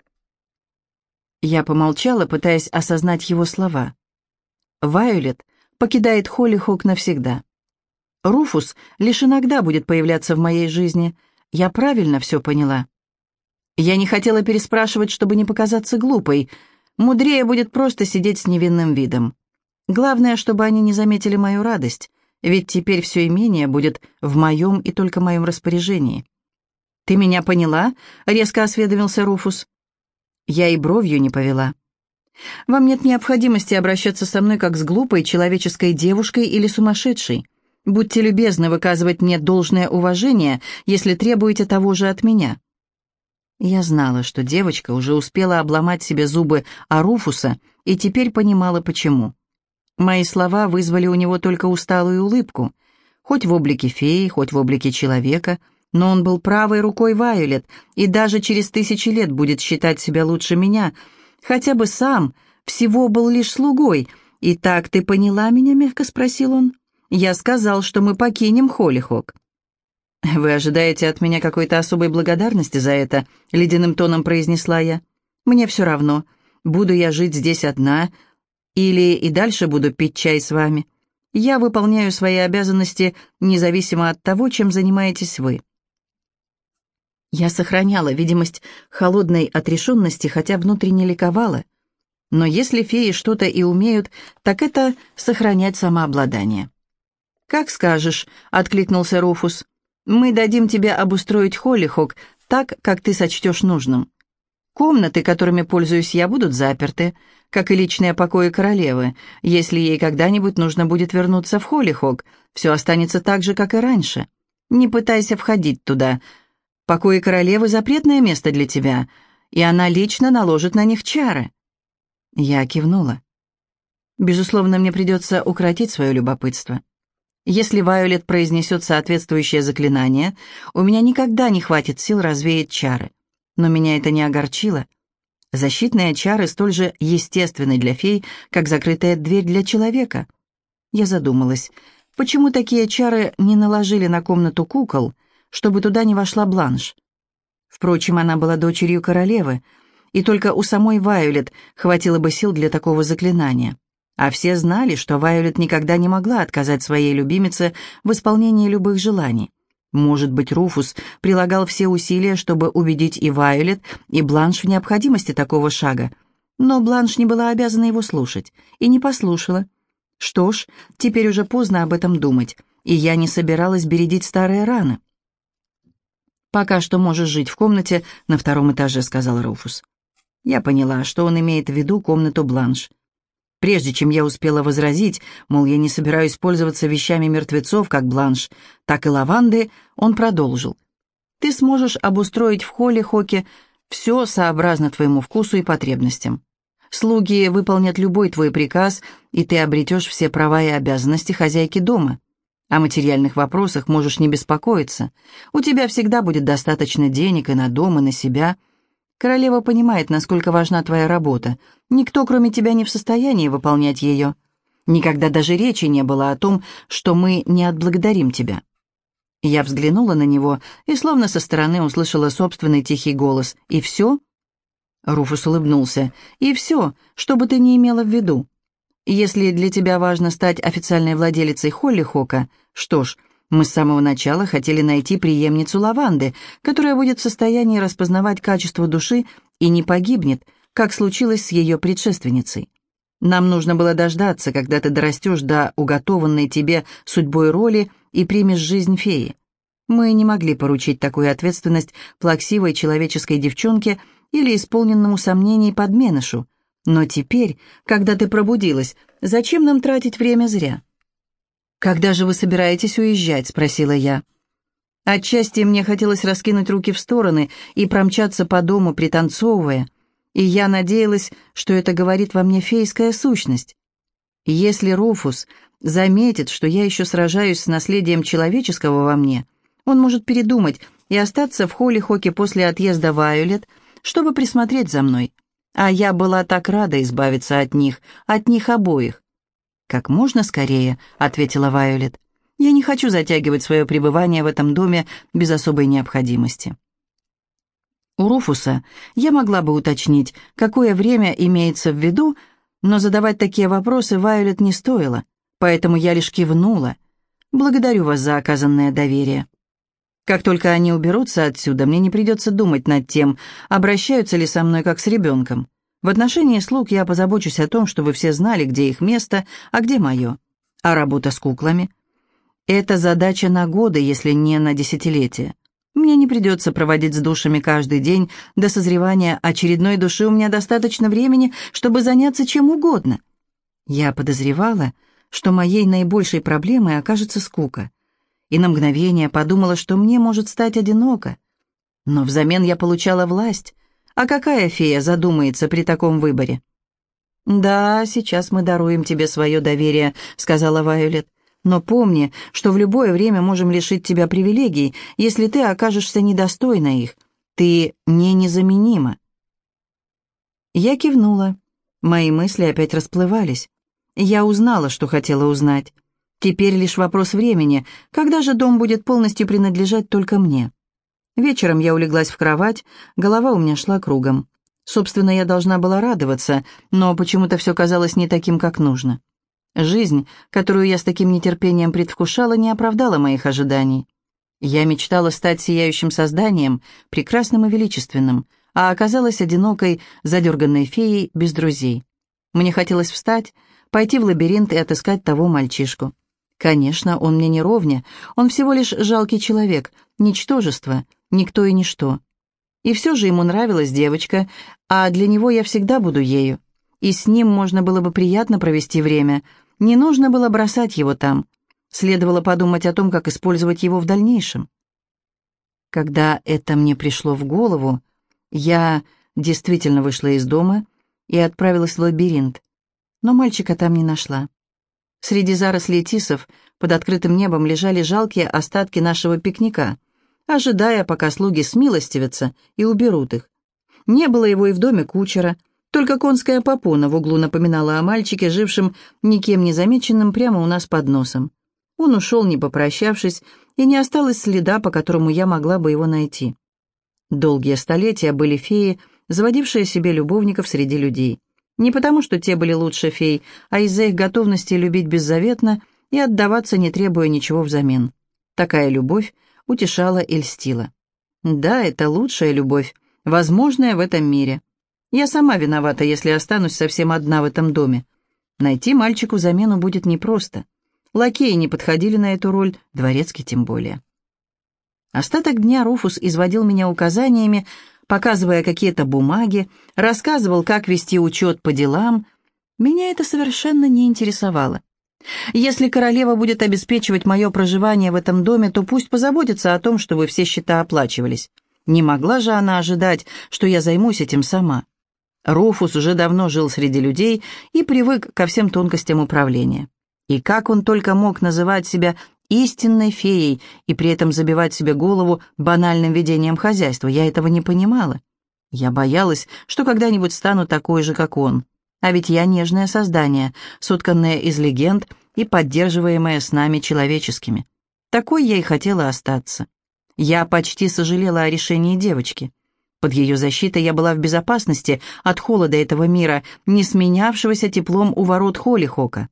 Я помолчала, пытаясь осознать его слова. Вайолет покидает Холлихок навсегда. Руфус лишь иногда будет появляться в моей жизни. Я правильно все поняла? Я не хотела переспрашивать, чтобы не показаться глупой. Мудрее будет просто сидеть с невинным видом. Главное, чтобы они не заметили мою радость, ведь теперь все имение будет в моем и только моем распоряжении. «Ты меня поняла?» — резко осведомился Руфус. Я и бровью не повела. «Вам нет необходимости обращаться со мной как с глупой человеческой девушкой или сумасшедшей. Будьте любезны выказывать мне должное уважение, если требуете того же от меня». Я знала, что девочка уже успела обломать себе зубы о Руфуса и теперь понимала, почему. Мои слова вызвали у него только усталую улыбку, хоть в облике феи, хоть в облике человека, но он был правой рукой Вайолет и даже через тысячи лет будет считать себя лучше меня, хотя бы сам всего был лишь слугой. «Итак, ты поняла меня?» — мягко спросил он. «Я сказал, что мы покинем Холлихок». «Вы ожидаете от меня какой-то особой благодарности за это?» — ледяным тоном произнесла я. «Мне все равно, буду я жить здесь одна или и дальше буду пить чай с вами. Я выполняю свои обязанности независимо от того, чем занимаетесь вы». Я сохраняла видимость холодной отрешенности, хотя внутренне ликовала. Но если феи что-то и умеют, так это сохранять самообладание. «Как скажешь», — откликнулся Руфус. «Мы дадим тебе обустроить Холлихок так, как ты сочтешь нужным. Комнаты, которыми пользуюсь я, будут заперты, как и личные покои королевы. Если ей когда-нибудь нужно будет вернуться в Холлихок, все останется так же, как и раньше. Не пытайся входить туда. Покои королевы — запретное место для тебя, и она лично наложит на них чары». Я кивнула. Безусловно, мне придется укротить свое любопытство. Если Вайолет произнесет соответствующее заклинание, у меня никогда не хватит сил развеять чары. Но меня это не огорчило. Защитные чары столь же естественны для фей, как закрытая дверь для человека. Я задумалась, почему такие чары не наложили на комнату кукол, чтобы туда не вошла Бланш. Впрочем, она была дочерью королевы, и только у самой Вайолет хватило бы сил для такого заклинания. А все знали, что Вайолет никогда не могла отказать своей любимице в исполнении любых желаний. Может быть, Руфус прилагал все усилия, чтобы убедить и Вайолет, и Бланш в необходимости такого шага. Но Бланш не была обязана его слушать, и не послушала. Что ж, теперь уже поздно об этом думать, и я не собиралась бередить старые раны. «Пока что можешь жить в комнате на втором этаже», — сказал Руфус. Я поняла, что он имеет в виду комнату Бланш. Прежде чем я успела возразить, мол, я не собираюсь пользоваться вещами мертвецов, как Бланш, так и Лаванды, он продолжил. «Ты сможешь обустроить в холле Хоке все сообразно твоему вкусу и потребностям. Слуги выполнят любой твой приказ, и ты обретешь все права и обязанности хозяйки дома. О материальных вопросах можешь не беспокоиться. У тебя всегда будет достаточно денег и на дом, и на себя. Королева понимает, насколько важна твоя работа. Никто, кроме тебя, не в состоянии выполнять ее. Никогда даже речи не было о том, что мы не отблагодарим тебя». Я взглянула на него и словно со стороны услышала собственный тихий голос. «И все?» Руфус улыбнулся. «И все, что бы ты ни имела в виду. Если для тебя важно стать официальной владелицей Холли Хока, что ж, мы с самого начала хотели найти преемницу Лаванды, которая будет в состоянии распознавать качество души и не погибнет, как случилось с ее предшественницей. Нам нужно было дождаться, когда ты дорастешь до уготованной тебе судьбой роли и примешь жизнь феи. Мы не могли поручить такую ответственность плаксивой человеческой девчонке или исполненному сомнений подменышу. Но теперь, когда ты пробудилась, зачем нам тратить время зря?» «Когда же вы собираетесь уезжать?» — спросила я. Отчасти мне хотелось раскинуть руки в стороны и промчаться по дому, пританцовывая, и я надеялась, что это говорит во мне фейская сущность. Если Руфус заметит, что я еще сражаюсь с наследием человеческого во мне, он может передумать и остаться в Холли Хоке после отъезда Вайолет, чтобы присмотреть за мной. А я была так рада избавиться от них, от них обоих. «Как можно скорее», — ответила Вайолет. «Я не хочу затягивать свое пребывание в этом доме без особой необходимости». У Руфуса я могла бы уточнить, какое время имеется в виду, но задавать такие вопросы Вайолет не стоило, поэтому я лишь кивнула. «Благодарю вас за оказанное доверие. Как только они уберутся отсюда, мне не придется думать над тем, обращаются ли со мной как с ребенком. В отношении слуг я позабочусь о том, чтобы все знали, где их место, а где мое. А работа с куклами? Это задача на годы, если не на десятилетия. Мне не придется проводить с душами каждый день. До созревания очередной души у меня достаточно времени, чтобы заняться чем угодно. Я подозревала, что моей наибольшей проблемой окажется скука, и на мгновение подумала, что мне может стать одиноко. Но взамен я получала власть. А какая фея задумается при таком выборе? «Да, сейчас мы даруем тебе свое доверие», — сказала Вайолет. «Но помни, что в любое время можем лишить тебя привилегий, если ты окажешься недостойна их. Ты не незаменима». Я кивнула. Мои мысли опять расплывались. Я узнала, что хотела узнать. Теперь лишь вопрос времени, когда же дом будет полностью принадлежать только мне. Вечером я улеглась в кровать, голова у меня шла кругом. Собственно, я должна была радоваться, но почему-то все казалось не таким, как нужно. Жизнь, которую я с таким нетерпением предвкушала, не оправдала моих ожиданий. Я мечтала стать сияющим созданием, прекрасным и величественным, а оказалась одинокой, задерганной феей без друзей. Мне хотелось встать, пойти в лабиринт и отыскать того мальчишку. Конечно, он мне не ровня, он всего лишь жалкий человек, ничтожество, никто и ничто. И все же ему нравилась девочка, а для него я всегда буду ею. И с ним можно было бы приятно провести время, не нужно было бросать его там. Следовало подумать о том, как использовать его в дальнейшем. Когда это мне пришло в голову, я действительно вышла из дома и отправилась в лабиринт, но мальчика там не нашла. Среди зарослей тисов под открытым небом лежали жалкие остатки нашего пикника, ожидая, пока слуги смилостивятся и уберут их. Не было его и в доме кучера, только конская попона в углу напоминала о мальчике, жившем никем не замеченным прямо у нас под носом. Он ушел, не попрощавшись, и не осталось следа, по которому я могла бы его найти. Долгие столетия были феи, заводившие себе любовников среди людей. Не потому, что те были лучше фей, а из-за их готовности любить беззаветно и отдаваться, не требуя ничего взамен. Такая любовь утешала и льстила. Да, это лучшая любовь, возможная в этом мире. Я сама виновата, если останусь совсем одна в этом доме. Найти мальчику замену будет непросто. Лакеи не подходили на эту роль, дворецкий тем более. Остаток дня Руфус изводил меня указаниями, показывая какие-то бумаги, рассказывал, как вести учет по делам. Меня это совершенно не интересовало. Если королева будет обеспечивать мое проживание в этом доме, то пусть позаботится о том, чтобы все счета оплачивались. Не могла же она ожидать, что я займусь этим сама. Руфус уже давно жил среди людей и привык ко всем тонкостям управления. И как он только мог называть себя истинной феей и при этом забивать себе голову банальным ведением хозяйства, я этого не понимала. Я боялась, что когда-нибудь стану такой же, как он. А ведь я нежное создание, сотканное из легенд и поддерживаемое снами человеческими. Такой я и хотела остаться. Я почти сожалела о решении девочки. Под ее защитой я была в безопасности от холода этого мира, не сменявшегося теплом у ворот Холлихока.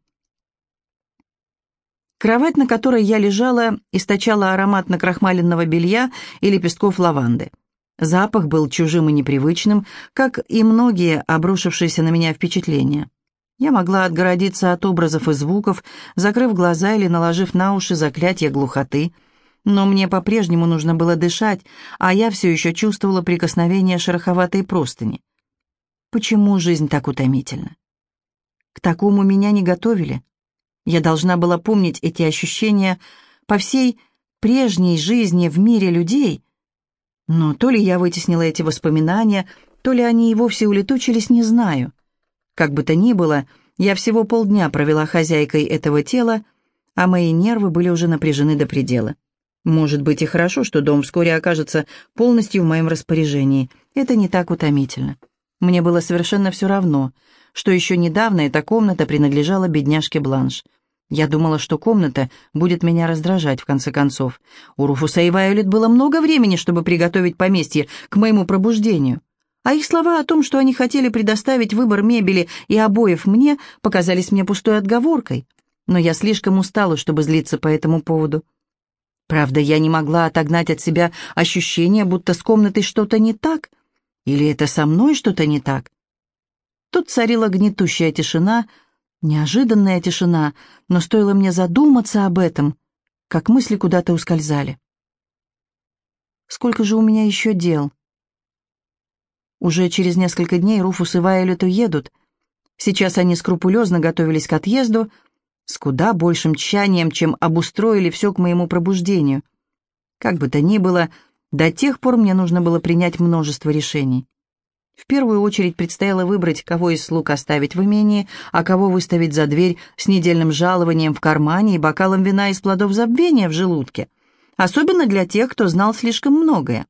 Кровать, на которой я лежала, источала аромат накрахмаленного белья и лепестков лаванды. Запах был чужим и непривычным, как и многие обрушившиеся на меня впечатления. Я могла отгородиться от образов и звуков, закрыв глаза или наложив на уши заклятие глухоты, но мне по-прежнему нужно было дышать, а я все еще чувствовала прикосновение шероховатой простыни. Почему жизнь так утомительна? К такому меня не готовили. Я должна была помнить эти ощущения по всей прежней жизни в мире людей, но то ли я вытеснила эти воспоминания, то ли они и вовсе улетучились, не знаю. Как бы то ни было, я всего полдня провела хозяйкой этого тела, а мои нервы были уже напряжены до предела. Может быть и хорошо, что дом вскоре окажется полностью в моем распоряжении. Это не так утомительно. Мне было совершенно все равно, что еще недавно эта комната принадлежала бедняжке Бланш. Я думала, что комната будет меня раздражать, в конце концов. У Руфуса и Вайолет было много времени, чтобы приготовить поместье к моему пробуждению. А их слова о том, что они хотели предоставить выбор мебели и обоев мне, показались мне пустой отговоркой. Но я слишком устала, чтобы злиться по этому поводу. Правда, я не могла отогнать от себя ощущение, будто с комнатой что-то не так. Или это со мной что-то не так? Тут царила гнетущая тишина, неожиданная тишина, но стоило мне задуматься об этом, как мысли куда-то ускользали. Сколько же у меня еще дел? Уже через несколько дней Руфус и Вайолет уедут. Сейчас они скрупулезно готовились к отъезду, с куда большим тщанием, чем обустроили все к моему пробуждению. Как бы то ни было, до тех пор мне нужно было принять множество решений. В первую очередь предстояло выбрать, кого из слуг оставить в имении, а кого выставить за дверь с недельным жалованием в кармане и бокалом вина из плодов забвения в желудке, особенно для тех, кто знал слишком многое.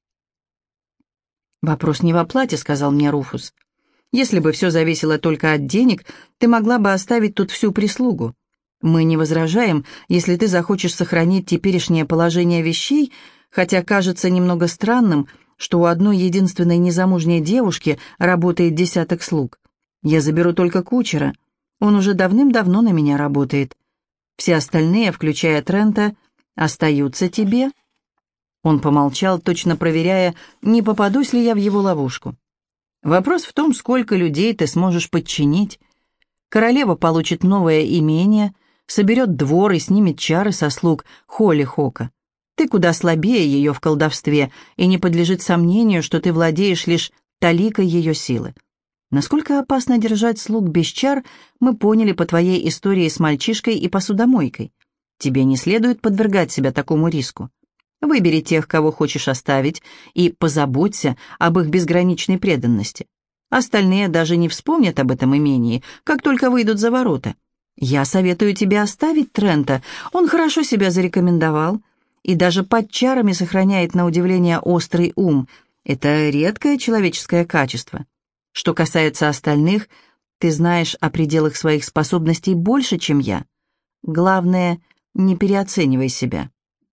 «Вопрос не в оплате», — сказал мне Руфус. «Если бы все зависело только от денег, ты могла бы оставить тут всю прислугу. Мы не возражаем, если ты захочешь сохранить теперешнее положение вещей, хотя кажется немного странным, что у одной единственной незамужней девушки работает десяток слуг. Я заберу только кучера. Он уже давным-давно на меня работает. Все остальные, включая Трента, остаются тебе». Он помолчал, точно проверяя, не попадусь ли я в его ловушку. «Вопрос в том, сколько людей ты сможешь подчинить. Королева получит новое имение, соберет двор и снимет чары со слуг Холлихока. Ты куда слабее ее в колдовстве, и не подлежит сомнению, что ты владеешь лишь таликой ее силы. Насколько опасно держать слуг без чар, мы поняли по твоей истории с мальчишкой и посудомойкой. Тебе не следует подвергать себя такому риску. Выбери тех, кого хочешь оставить, и позаботься об их безграничной преданности. Остальные даже не вспомнят об этом имении, как только выйдут за ворота. Я советую тебе оставить Трента, он хорошо себя зарекомендовал и даже под чарами сохраняет на удивление острый ум. Это редкое человеческое качество. Что касается остальных, ты знаешь о пределах своих способностей больше, чем я. Главное, не переоценивай себя».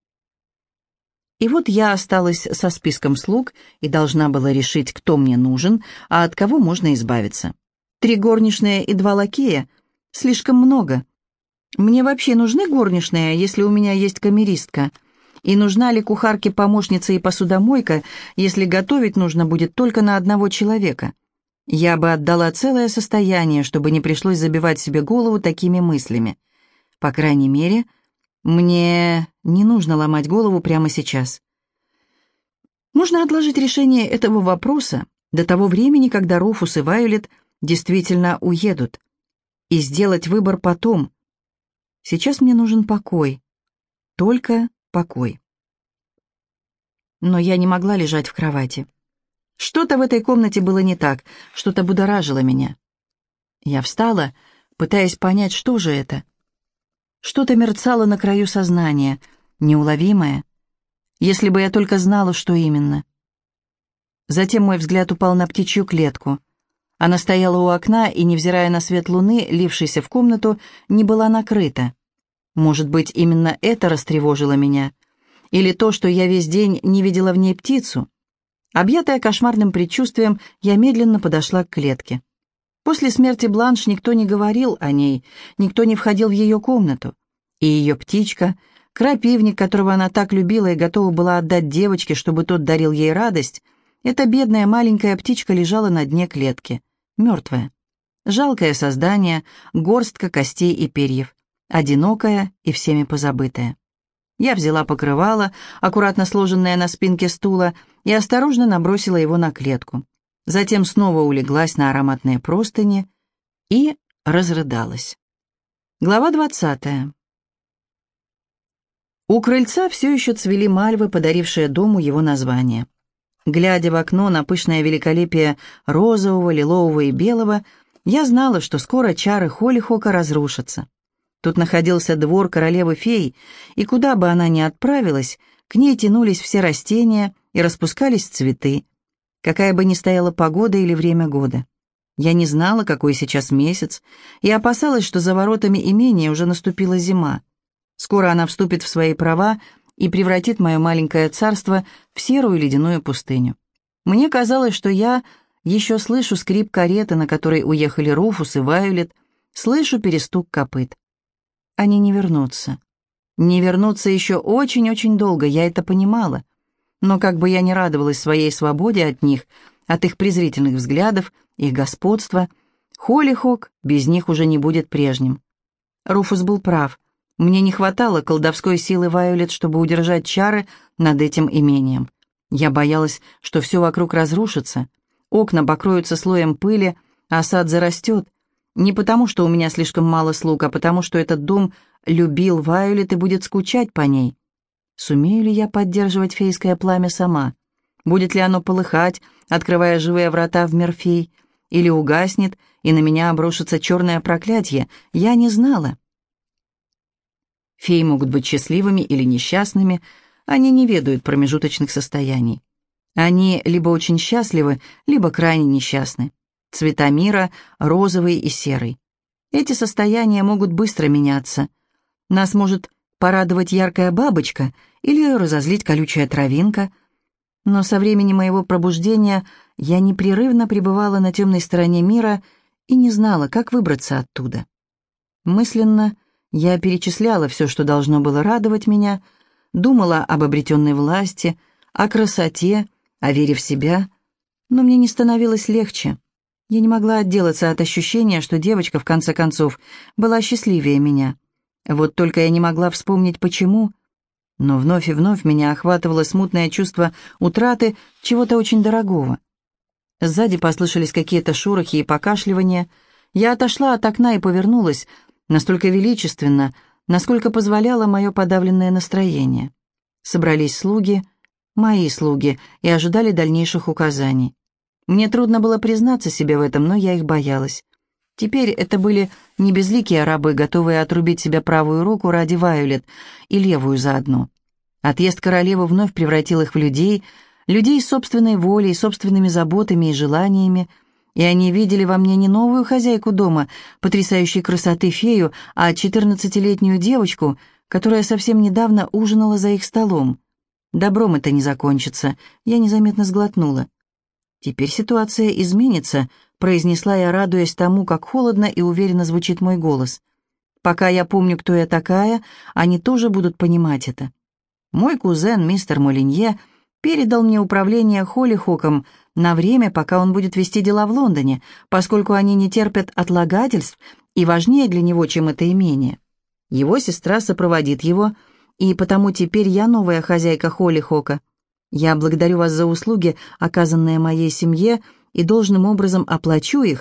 И вот я осталась со списком слуг и должна была решить, кто мне нужен, а от кого можно избавиться. Три горничные и два лакея — слишком много. Мне вообще нужны горничные, если у меня есть камеристка? И нужна ли кухарке помощница и посудомойка, если готовить нужно будет только на одного человека? Я бы отдала целое состояние, чтобы не пришлось забивать себе голову такими мыслями. По крайней мере, мне не нужно ломать голову прямо сейчас. Нужно отложить решение этого вопроса до того времени, когда Руфус и Вайолет действительно уедут. и сделать выбор потом. Сейчас мне нужен покой, только покой. Но я не могла лежать в кровати. Что-то в этой комнате было не так, что-то будоражило меня. Я встала, пытаясь понять, что же это. Что-то мерцало на краю сознания, неуловимое. Если бы я только знала, что именно. Затем мой взгляд упал на птичью клетку. Она стояла у окна и, невзирая на свет луны, лившийся в комнату, не была накрыта. Может быть, именно это растревожило меня? Или то, что я весь день не видела в ней птицу? Объятая кошмарным предчувствием, я медленно подошла к клетке. После смерти Бланш никто не говорил о ней, никто не входил в ее комнату. И ее птичка, крапивник, которого она так любила и готова была отдать девочке, чтобы тот дарил ей радость, эта бедная маленькая птичка лежала на дне клетки, мертвая. Жалкое создание, горстка костей и перьев, одинокая и всеми позабытая. Я взяла покрывало, аккуратно сложенное на спинке стула, и осторожно набросила его на клетку. Затем снова улеглась на ароматные простыни и разрыдалась. Глава двадцатая. У крыльца все еще цвели мальвы, подарившие дому его название. Глядя в окно на пышное великолепие розового, лилового и белого, я знала, что скоро чары Холлихока разрушатся. Тут находился двор королевы-фей, и куда бы она ни отправилась, к ней тянулись все растения и распускались цветы, какая бы ни стояла погода или время года. Я не знала, какой сейчас месяц, и опасалась, что за воротами имения уже наступила зима. Скоро она вступит в свои права и превратит мое маленькое царство в серую ледяную пустыню. Мне казалось, что я еще слышу скрип кареты, на которой уехали Руфус и Вайолет, слышу перестук копыт. Они не вернутся. Не вернутся еще очень-очень долго, я это понимала. Но как бы я ни радовалась своей свободе от них, от их презрительных взглядов, их господства, Холлихок без них уже не будет прежним. Руфус был прав. Мне не хватало колдовской силы Вайолет, чтобы удержать чары над этим имением. Я боялась, что все вокруг разрушится, окна покроются слоем пыли, а сад зарастет. Не потому, что у меня слишком мало слуг, а потому, что этот дом любил Вайолет и будет скучать по ней. Сумею ли я поддерживать фейское пламя сама? Будет ли оно полыхать, открывая живые врата в мир фей? Или угаснет, и на меня обрушится черное проклятие? Я не знала. Феи могут быть счастливыми или несчастными, они не ведают промежуточных состояний. Они либо очень счастливы, либо крайне несчастны. Цвета мира — розовый и серый. Эти состояния могут быстро меняться. Нас может порадовать яркая бабочка или разозлить колючая травинка. Но со времени моего пробуждения я непрерывно пребывала на темной стороне мира и не знала, как выбраться оттуда. Мысленно я перечисляла все, что должно было радовать меня, думала об обретенной власти, о красоте, о вере в себя, но мне не становилось легче. Я не могла отделаться от ощущения, что девочка, в конце концов, была счастливее меня. Вот только я не могла вспомнить, почему. Но вновь и вновь меня охватывало смутное чувство утраты чего-то очень дорогого. Сзади послышались какие-то шорохи и покашливания. Я отошла от окна и повернулась, настолько величественно, насколько позволяло мое подавленное настроение. Собрались слуги, мои слуги, и ожидали дальнейших указаний. Мне трудно было признаться себе в этом, но я их боялась. Теперь это были не безликие рабы, готовые отрубить себе правую руку ради Вайолет и левую заодно. Отъезд королевы вновь превратил их в людей, людей с собственной волей, собственными заботами и желаниями, и они видели во мне не новую хозяйку дома, потрясающей красоты фею, а четырнадцатилетнюю девочку, которая совсем недавно ужинала за их столом. Добром это не закончится, я незаметно сглотнула. «Теперь ситуация изменится», — произнесла я, радуясь тому, как холодно и уверенно звучит мой голос. «Пока я помню, кто я такая, они тоже будут понимать это. Мой кузен, мистер Молинье, передал мне управление Холлихоком на время, пока он будет вести дела в Лондоне, поскольку они не терпят отлагательств и важнее для него, чем это имение. Его сестра сопроводит его, и потому теперь я новая хозяйка Холлихока. Я благодарю вас за услуги, оказанные моей семье, и должным образом оплачу их,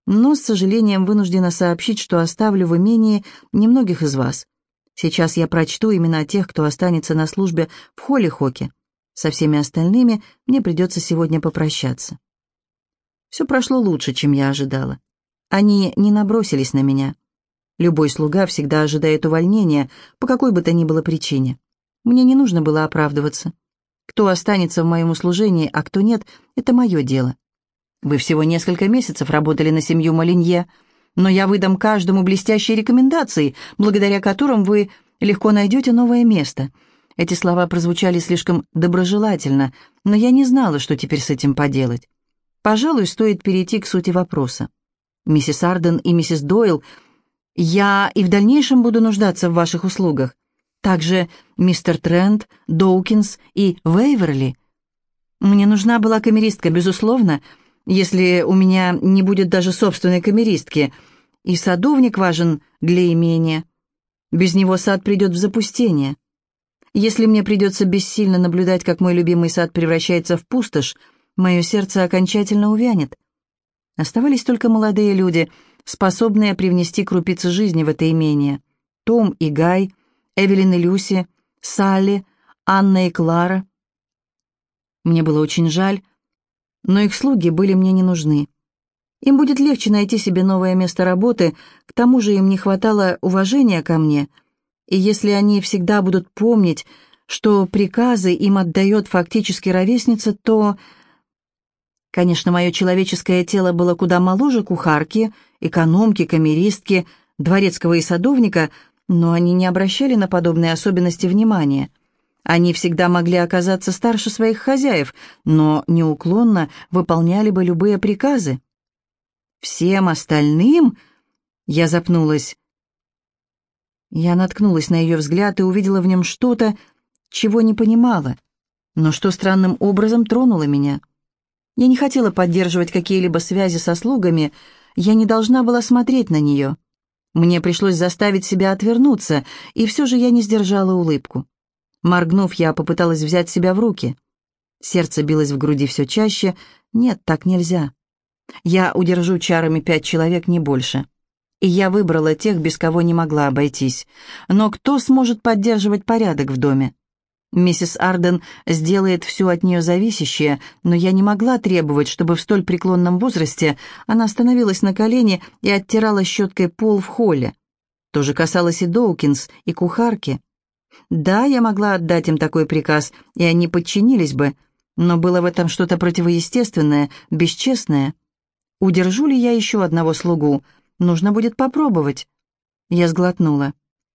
но с сожалением вынуждена сообщить, что оставлю в имении немногих из вас. Сейчас я прочту имена тех, кто останется на службе в Холлихоке. Со всеми остальными мне придется сегодня попрощаться. Все прошло лучше, чем я ожидала. Они не набросились на меня. Любой слуга всегда ожидает увольнения, по какой бы то ни было причине. Мне не нужно было оправдываться. Кто останется в моем услужении, а кто нет, это мое дело. Вы всего несколько месяцев работали на семью Молинье, но я выдам каждому блестящие рекомендации, благодаря которым вы легко найдете новое место. Эти слова прозвучали слишком доброжелательно, но я не знала, что теперь с этим поделать. Пожалуй, стоит перейти к сути вопроса. Миссис Арден и миссис Дойл, я и в дальнейшем буду нуждаться в ваших услугах. Также мистер Трент, Доукинс и Вейверли. Мне нужна была камеристка, безусловно, если у меня не будет даже собственной камеристки, и садовник важен для имения. Без него сад придет в запустение. Если мне придется бессильно наблюдать, как мой любимый сад превращается в пустошь, мое сердце окончательно увянет. Оставались только молодые люди, способные привнести крупицы жизни в это имение. Том и Гай, Эвелин и Люси, Салли, Анна и Клара. Мне было очень жаль, но их слуги были мне не нужны. Им будет легче найти себе новое место работы, к тому же им не хватало уважения ко мне, и если они всегда будут помнить, что приказы им отдает фактически ровесница, то... Конечно, мое человеческое тело было куда моложе кухарки, экономки, камеристки, дворецкого и садовника, но они не обращали на подобные особенности внимания. Они всегда могли оказаться старше своих хозяев, но неуклонно выполняли бы любые приказы. Всем остальным... Я запнулась. Я наткнулась на ее взгляд и увидела в нем что-то, чего не понимала, но что странным образом тронуло меня. Я не хотела поддерживать какие-либо связи со слугами, я не должна была смотреть на нее. Мне пришлось заставить себя отвернуться, и все же я не сдержала улыбку. Моргнув, я попыталась взять себя в руки. Сердце билось в груди все чаще. Нет, так нельзя. Я удержу чарами пять человек, не больше. И я выбрала тех, без кого не могла обойтись. Но кто сможет поддерживать порядок в доме? Миссис Арден сделает все от нее зависящее, но я не могла требовать, чтобы в столь преклонном возрасте она становилась на колени и оттирала щеткой пол в холле. То же касалось и Доукинс, и кухарки. Да, я могла отдать им такой приказ, и они подчинились бы, но было в этом что-то противоестественное, бесчестное. Удержу ли я еще одного слугу? Нужно будет попробовать. Я сглотнула.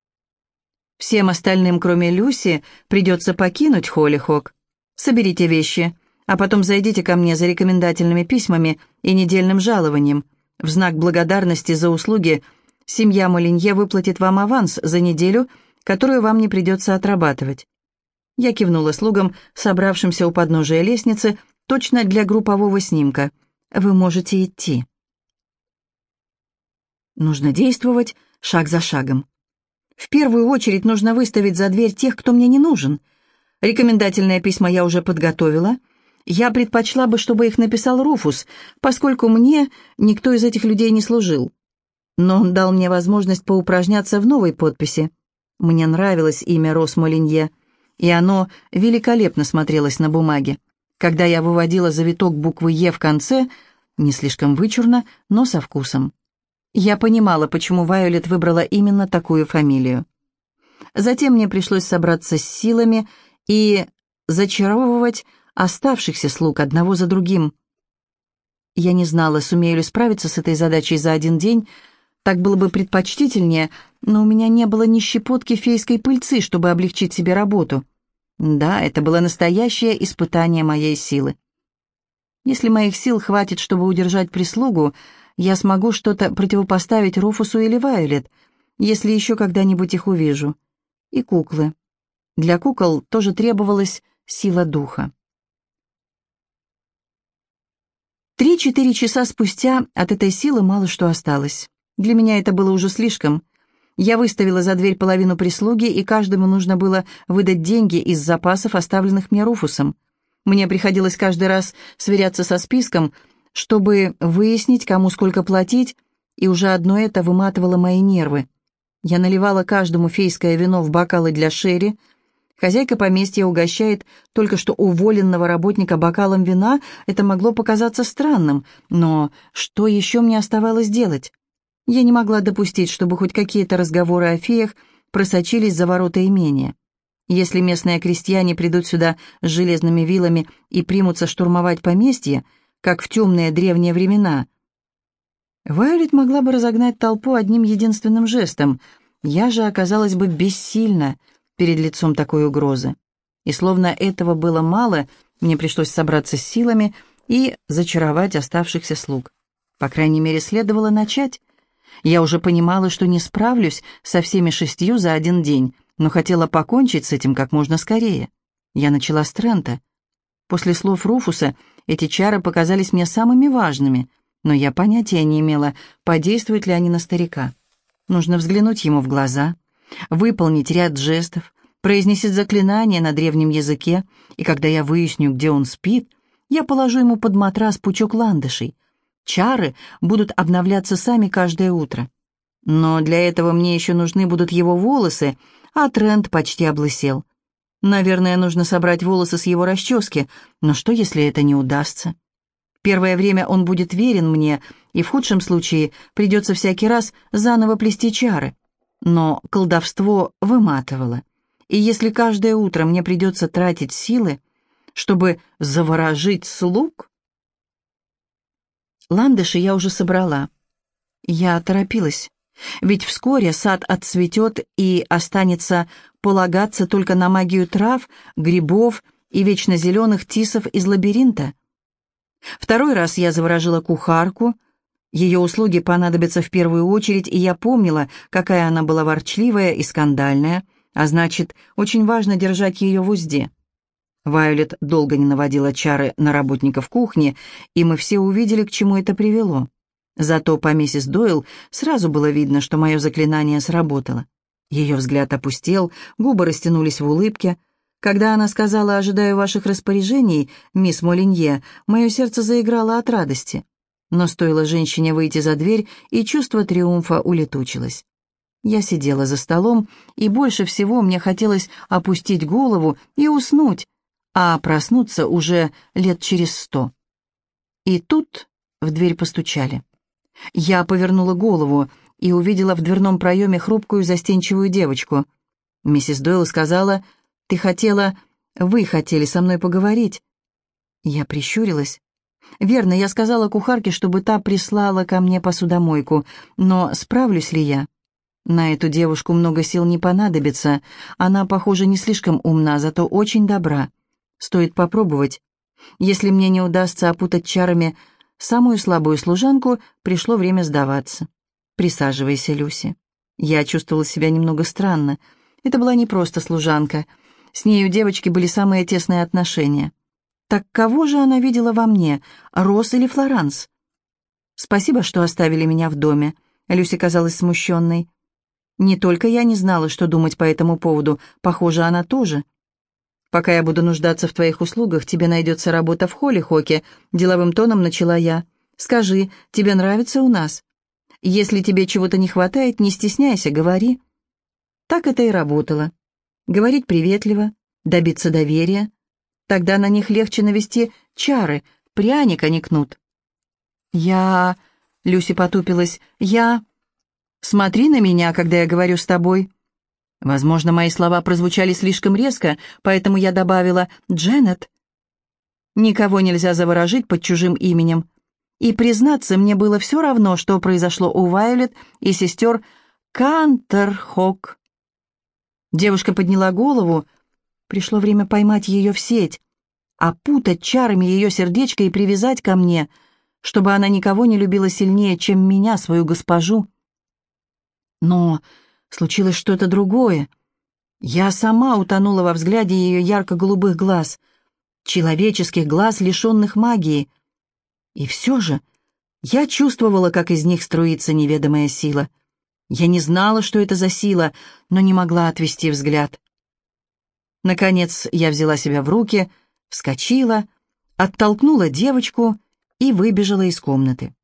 Всем остальным, кроме Люси, придется покинуть Холлихок. Соберите вещи, а потом зайдите ко мне за рекомендательными письмами и недельным жалованием. В знак благодарности за услуги семья Молинье выплатит вам аванс за неделю, которую вам не придется отрабатывать. Я кивнула слугам, собравшимся у подножия лестницы, точно для группового снимка. Вы можете идти. Нужно действовать шаг за шагом. В первую очередь нужно выставить за дверь тех, кто мне не нужен. Рекомендательные письма я уже подготовила. Я предпочла бы, чтобы их написал Руфус, поскольку мне никто из этих людей не служил. Но он дал мне возможность поупражняться в новой подписи. Мне нравилось имя Рос Молинье, и оно великолепно смотрелось на бумаге. Когда я выводила завиток буквы «Е» в конце, не слишком вычурно, но со вкусом. Я понимала, почему Вайолет выбрала именно такую фамилию. Затем мне пришлось собраться с силами и зачаровывать оставшихся слуг одного за другим. Я не знала, сумею ли справиться с этой задачей за один день, так было бы предпочтительнее, но у меня не было ни щепотки фейской пыльцы, чтобы облегчить себе работу. Да, это было настоящее испытание моей силы. Если моих сил хватит, чтобы удержать прислугу, я смогу что-то противопоставить Руфусу или Вайолет, если еще когда-нибудь их увижу. И куклы. Для кукол тоже требовалась сила духа. Три-четыре часа спустя от этой силы мало что осталось. Для меня это было уже слишком. Я выставила за дверь половину прислуги, и каждому нужно было выдать деньги из запасов, оставленных мне Руфусом. Мне приходилось каждый раз сверяться со списком, чтобы выяснить, кому сколько платить, и уже одно это выматывало мои нервы. Я наливала каждому фейское вино в бокалы для Шерри. Хозяйка поместья угощает только что уволенного работника бокалом вина. Это могло показаться странным, но что еще мне оставалось делать? Я не могла допустить, чтобы хоть какие-то разговоры о феях просочились за ворота имения. Если местные крестьяне придут сюда с железными вилами и примутся штурмовать поместье, как в темные древние времена, Вайолет могла бы разогнать толпу одним единственным жестом. Я же оказалась бы бессильна перед лицом такой угрозы. И словно этого было мало, мне пришлось собраться с силами и зачаровать оставшихся слуг. По крайней мере, следовало начать. Я уже понимала, что не справлюсь со всеми шестью за один день, но хотела покончить с этим как можно скорее. Я начала с Трента. После слов Руфуса эти чары показались мне самыми важными, но я понятия не имела, подействуют ли они на старика. Нужно взглянуть ему в глаза, выполнить ряд жестов, произнесить заклинание на древнем языке, и когда я выясню, где он спит, я положу ему под матрас пучок ландышей. Чары будут обновляться сами каждое утро. Но для этого мне еще нужны будут его волосы, а Трент почти облысел. Наверное, нужно собрать волосы с его расчески, но что, если это не удастся? Первое время он будет верен мне, и в худшем случае придется всякий раз заново плести чары. Но колдовство выматывало, и если каждое утро мне придется тратить силы, чтобы заворожить слуг... Ландыши я уже собрала. Я торопилась, ведь вскоре сад отцветет и останется полагаться только на магию трав, грибов и вечно зеленых тисов из лабиринта. Второй раз я заворожила кухарку. Ее услуги понадобятся в первую очередь, и я помнила, какая она была ворчливая и скандальная, а значит, очень важно держать ее в узде. Вайолет долго не наводила чары на работников кухни, и мы все увидели, к чему это привело. Зато по миссис Дойл сразу было видно, что мое заклинание сработало. Ее взгляд опустел, губы растянулись в улыбке. Когда она сказала «ожидаю ваших распоряжений, мисс Молинье», мое сердце заиграло от радости. Но стоило женщине выйти за дверь, и чувство триумфа улетучилось. Я сидела за столом, и больше всего мне хотелось опустить голову и уснуть, а проснуться уже лет через сто. И тут в дверь постучали. Я повернула голову и увидела в дверном проеме хрупкую застенчивую девочку. Миссис Дойл сказала: «Ты хотела... Вы хотели со мной поговорить». Я прищурилась. Верно, я сказала кухарке, чтобы та прислала ко мне посудомойку, но справлюсь ли я? На эту девушку много сил не понадобится. Она, похоже, не слишком умна, зато очень добра. Стоит попробовать. Если мне не удастся опутать чарами самую слабую служанку, пришло время сдаваться. «Присаживайся, Люси». Я чувствовала себя немного странно. Это была не просто служанка. С ней у девочки были самые тесные отношения. Так кого же она видела во мне, Росс или Флоранс? «Спасибо, что оставили меня в доме», — Люси казалась смущенной. «Не только я не знала, что думать по этому поводу. Похоже, она тоже. Пока я буду нуждаться в твоих услугах, тебе найдется работа в Холлихоке», — деловым тоном начала я. «Скажи, тебе нравится у нас? Если тебе чего-то не хватает, не стесняйся, говори». Так это и работало. Говорить приветливо, добиться доверия. Тогда на них легче навести чары, пряник, а не кнут. «Я...» — Люси потупилась. «Я...» «Смотри на меня, когда я говорю с тобой». Возможно, мои слова прозвучали слишком резко, поэтому я добавила «Дженнет». Никого нельзя заворожить под чужим именем. И, признаться, мне было все равно, что произошло у Вайолет и сестер Кантерхок. Девушка подняла голову. Пришло время поймать ее в сеть, опутать чарами ее сердечко и привязать ко мне, чтобы она никого не любила сильнее, чем меня, свою госпожу. Но случилось что-то другое. Я сама утонула во взгляде ее ярко-голубых глаз, человеческих глаз, лишенных магии. И все же я чувствовала, как из них струится неведомая сила. Я не знала, что это за сила, но не могла отвести взгляд. Наконец я взяла себя в руки, вскочила, оттолкнула девочку и выбежала из комнаты.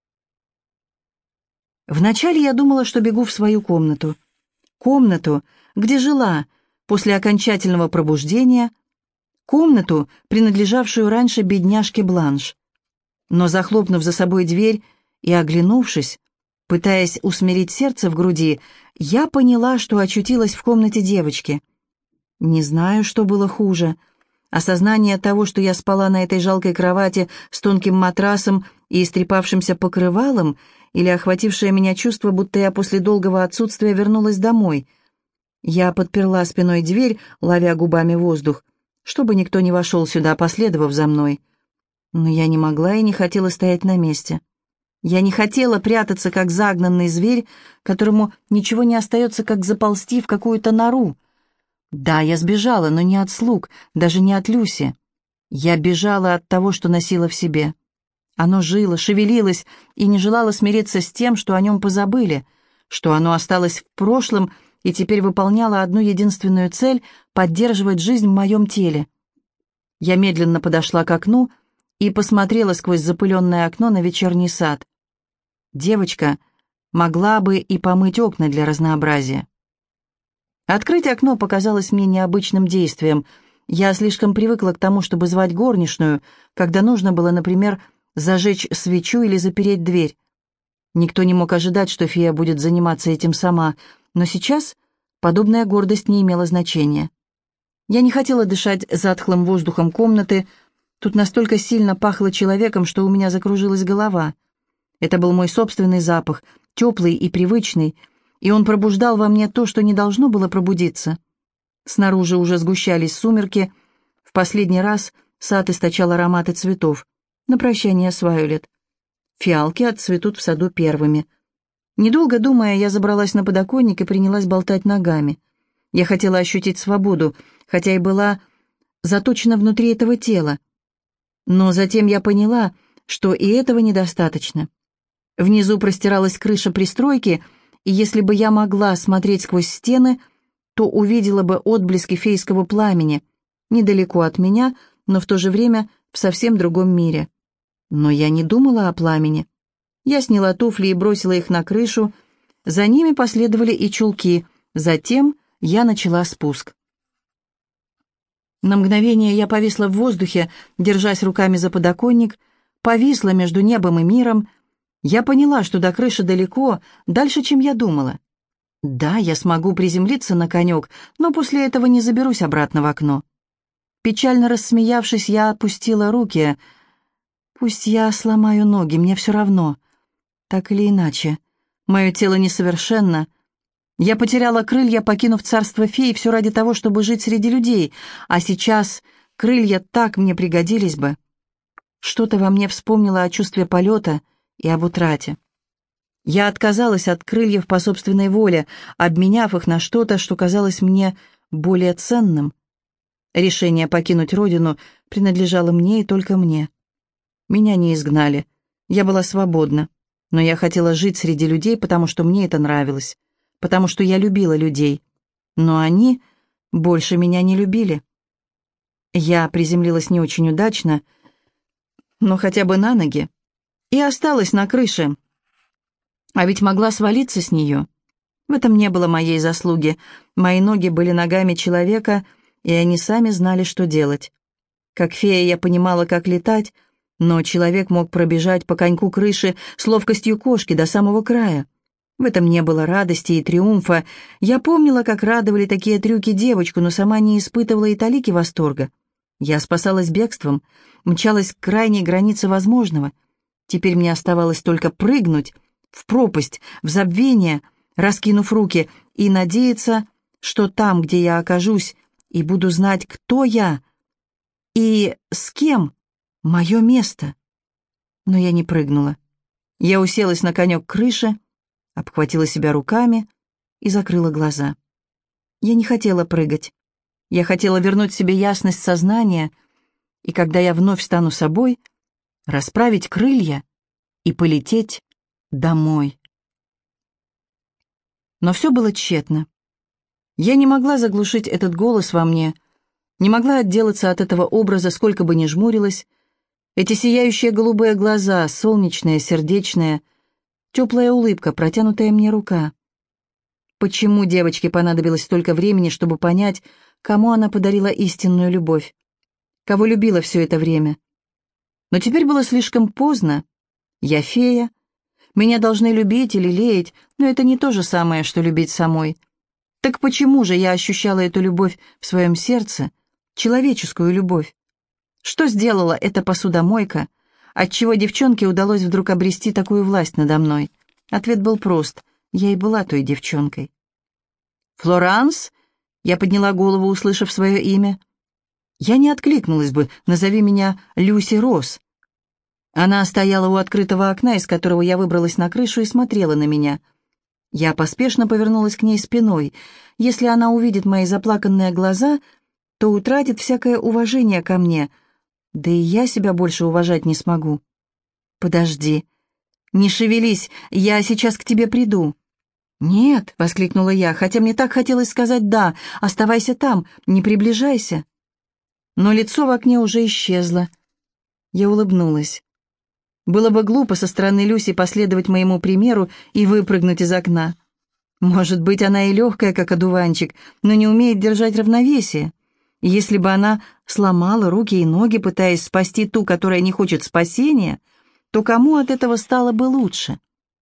Вначале я думала, что бегу в свою комнату. Комнату, где жила после окончательного пробуждения, комнату, принадлежавшую раньше бедняжке Бланш. Но, захлопнув за собой дверь и оглянувшись, пытаясь усмирить сердце в груди, я поняла, что очутилась в комнате девочки. Не знаю, что было хуже. Осознание того, что я спала на этой жалкой кровати с тонким матрасом и истрепавшимся покрывалом, или охватившее меня чувство, будто я после долгого отсутствия вернулась домой. Я подперла спиной дверь, ловя губами воздух, чтобы никто не вошел сюда, последовав за мной. Но я не могла и не хотела стоять на месте. Я не хотела прятаться, как загнанный зверь, которому ничего не остается, как заползти в какую-то нору. Да, я сбежала, но не от слуг, даже не от Люси. Я бежала от того, что носила в себе. Оно жило, шевелилось и не желало смириться с тем, что о нем позабыли, что оно осталось в прошлом и теперь выполняло одну единственную цель — поддерживать жизнь в моем теле. Я медленно подошла к окну и посмотрела сквозь запыленное окно на вечерний сад. Девочка могла бы и помыть окна для разнообразия. Открыть окно показалось мне необычным действием. Я слишком привыкла к тому, чтобы звать горничную, когда нужно было, например, зажечь свечу или запереть дверь. Никто не мог ожидать, что фея будет заниматься этим сама, но сейчас подобная гордость не имела значения. Я не хотела дышать затхлым воздухом комнаты. Тут настолько сильно пахло человеком, что у меня закружилась голова. Это был мой собственный запах, теплый и привычный, и он пробуждал во мне то, что не должно было пробудиться. Снаружи уже сгущались сумерки. В последний раз сад источал ароматы цветов. На прощание с Вайолет. Фиалки отцветут в саду первыми. Недолго думая, я забралась на подоконник и принялась болтать ногами. Я хотела ощутить свободу, хотя и была заточена внутри этого тела. Но затем я поняла, что и этого недостаточно. Внизу простиралась крыша пристройки, и если бы я могла смотреть сквозь стены, то увидела бы отблески фейского пламени, недалеко от меня, но в то же время в совсем другом мире. Но я не думала о пламени. Я сняла туфли и бросила их на крышу. За ними последовали и чулки. Затем я начала спуск. На мгновение я повисла в воздухе, держась руками за подоконник, повисла между небом и миром. Я поняла, что до крыши далеко, дальше, чем я думала. Да, я смогу приземлиться на конек, но после этого не заберусь обратно в окно. Печально рассмеявшись, я опустила руки. Пусть я сломаю ноги, мне все равно. Так или иначе, мое тело несовершенно. Я потеряла крылья, покинув царство фей, все ради того, чтобы жить среди людей, а сейчас крылья так мне пригодились бы. Что-то во мне вспомнило о чувстве полета и об утрате. Я отказалась от крыльев по собственной воле, обменяв их на что-то, что казалось мне более ценным. Решение покинуть родину принадлежало мне и только мне. Меня не изгнали. Я была свободна. Но я хотела жить среди людей, потому что мне это нравилось. Потому что я любила людей. Но они больше меня не любили. Я приземлилась не очень удачно, но хотя бы на ноги. И осталась на крыше. А ведь могла свалиться с нее. В этом не было моей заслуги. Мои ноги были ногами человека, и они сами знали, что делать. Как фея я понимала, как летать, но человек мог пробежать по коньку крыши с ловкостью кошки до самого края. В этом не было радости и триумфа. Я помнила, как радовали такие трюки девочку, но сама не испытывала и талики восторга. Я спасалась бегством, мчалась к крайней границе возможного. Теперь мне оставалось только прыгнуть в пропасть, в забвение, раскинув руки, и надеяться, что там, где я окажусь, и буду знать, кто я и с кем мое место. Но я не прыгнула. Я уселась на конек крыши, обхватила себя руками и закрыла глаза. Я не хотела прыгать. Я хотела вернуть себе ясность сознания, и когда я вновь стану собой, расправить крылья и полететь домой. Но все было тщетно. Я не могла заглушить этот голос во мне, не могла отделаться от этого образа, сколько бы ни жмурилась. Эти сияющие голубые глаза, солнечные, сердечные, теплая улыбка, протянутая мне рука. Почему девочке понадобилось столько времени, чтобы понять, кому она подарила истинную любовь? Кого любила все это время? Но теперь было слишком поздно. Я фея. Меня должны любить или лелеять, но это не то же самое, что любить самой. Так почему же я ощущала эту любовь в своем сердце, человеческую любовь? Что сделала эта посудомойка, отчего девчонке удалось вдруг обрести такую власть надо мной? Ответ был прост. Я и была той девчонкой. «Флоранс?» Я подняла голову, услышав свое имя. Я не откликнулась бы, назови меня Люси Росс. Она стояла у открытого окна, из которого я выбралась на крышу, и смотрела на меня. Я поспешно повернулась к ней спиной. Если она увидит мои заплаканные глаза, то утратит всякое уважение ко мне, да и я себя больше уважать не смогу. «Подожди. Не шевелись, я сейчас к тебе приду». «Нет», — воскликнула я, хотя мне так хотелось сказать «да», «оставайся там, не приближайся». Но лицо в окне уже исчезло. Я улыбнулась. Было бы глупо со стороны Люси последовать моему примеру и выпрыгнуть из окна. Может быть, она и легкая, как одуванчик, но не умеет держать равновесие. И если бы она сломала руки и ноги, пытаясь спасти ту, которая не хочет спасения, то кому от этого стало бы лучше?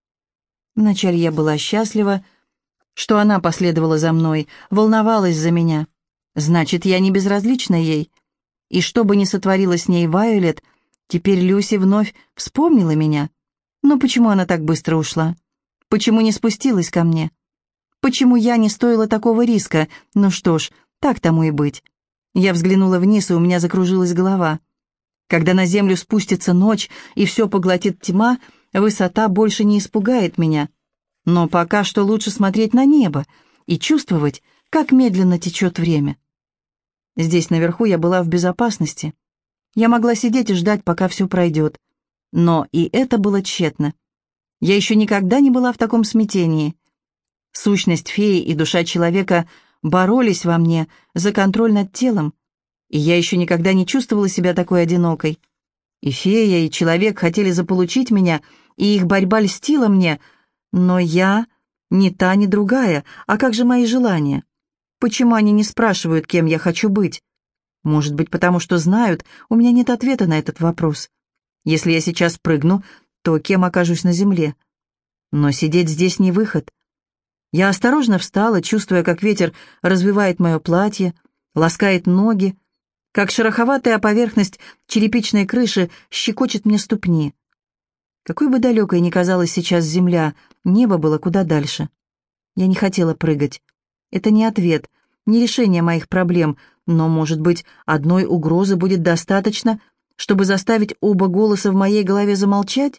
Вначале я была счастлива, что она последовала за мной, волновалась за меня. Значит, я не безразлична ей. И что бы ни сотворила с ней Вайолет, теперь Люси вновь вспомнила меня. Но почему она так быстро ушла? Почему не спустилась ко мне? Почему я не стоила такого риска? Ну что ж, так тому и быть. Я взглянула вниз, и у меня закружилась голова. Когда на землю спустится ночь и все поглотит тьма, высота больше не испугает меня. Но пока что лучше смотреть на небо и чувствовать, как медленно течет время. Здесь наверху я была в безопасности. Я могла сидеть и ждать, пока все пройдет. Но и это было тщетно. Я еще никогда не была в таком смятении. Сущность феи и душа человека боролись во мне за контроль над телом, и я еще никогда не чувствовала себя такой одинокой. И фея, и человек хотели заполучить меня, и их борьба льстила мне, но я ни та, ни другая. А как же мои желания? Почему они не спрашивают, кем я хочу быть? Может быть, потому что знают, у меня нет ответа на этот вопрос. Если я сейчас прыгну, то кем окажусь на земле? Но сидеть здесь не выход. Я осторожно встала, чувствуя, как ветер развивает мое платье, ласкает ноги, как шероховатая поверхность черепичной крыши щекочет мне ступни. Какой бы далекой ни казалась сейчас земля, небо было куда дальше. Я не хотела прыгать. Это не ответ, не решение моих проблем, но, может быть, одной угрозы будет достаточно, чтобы заставить оба голоса в моей голове замолчать?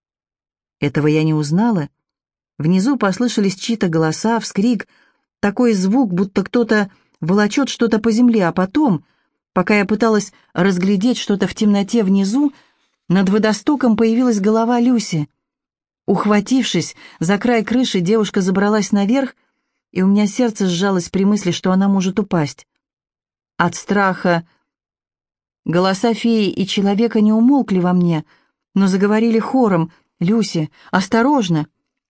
Этого я не узнала. Внизу послышались чьи-то голоса, вскрик, такой звук, будто кто-то волочет что-то по земле, а потом, пока я пыталась разглядеть что-то в темноте внизу, над водостоком появилась голова Люси. Ухватившись за край крыши, девушка забралась наверх, и у меня сердце сжалось при мысли, что она может упасть. От страха голоса феи и человека не умолкли во мне, но заговорили хором: «Люси, осторожно!»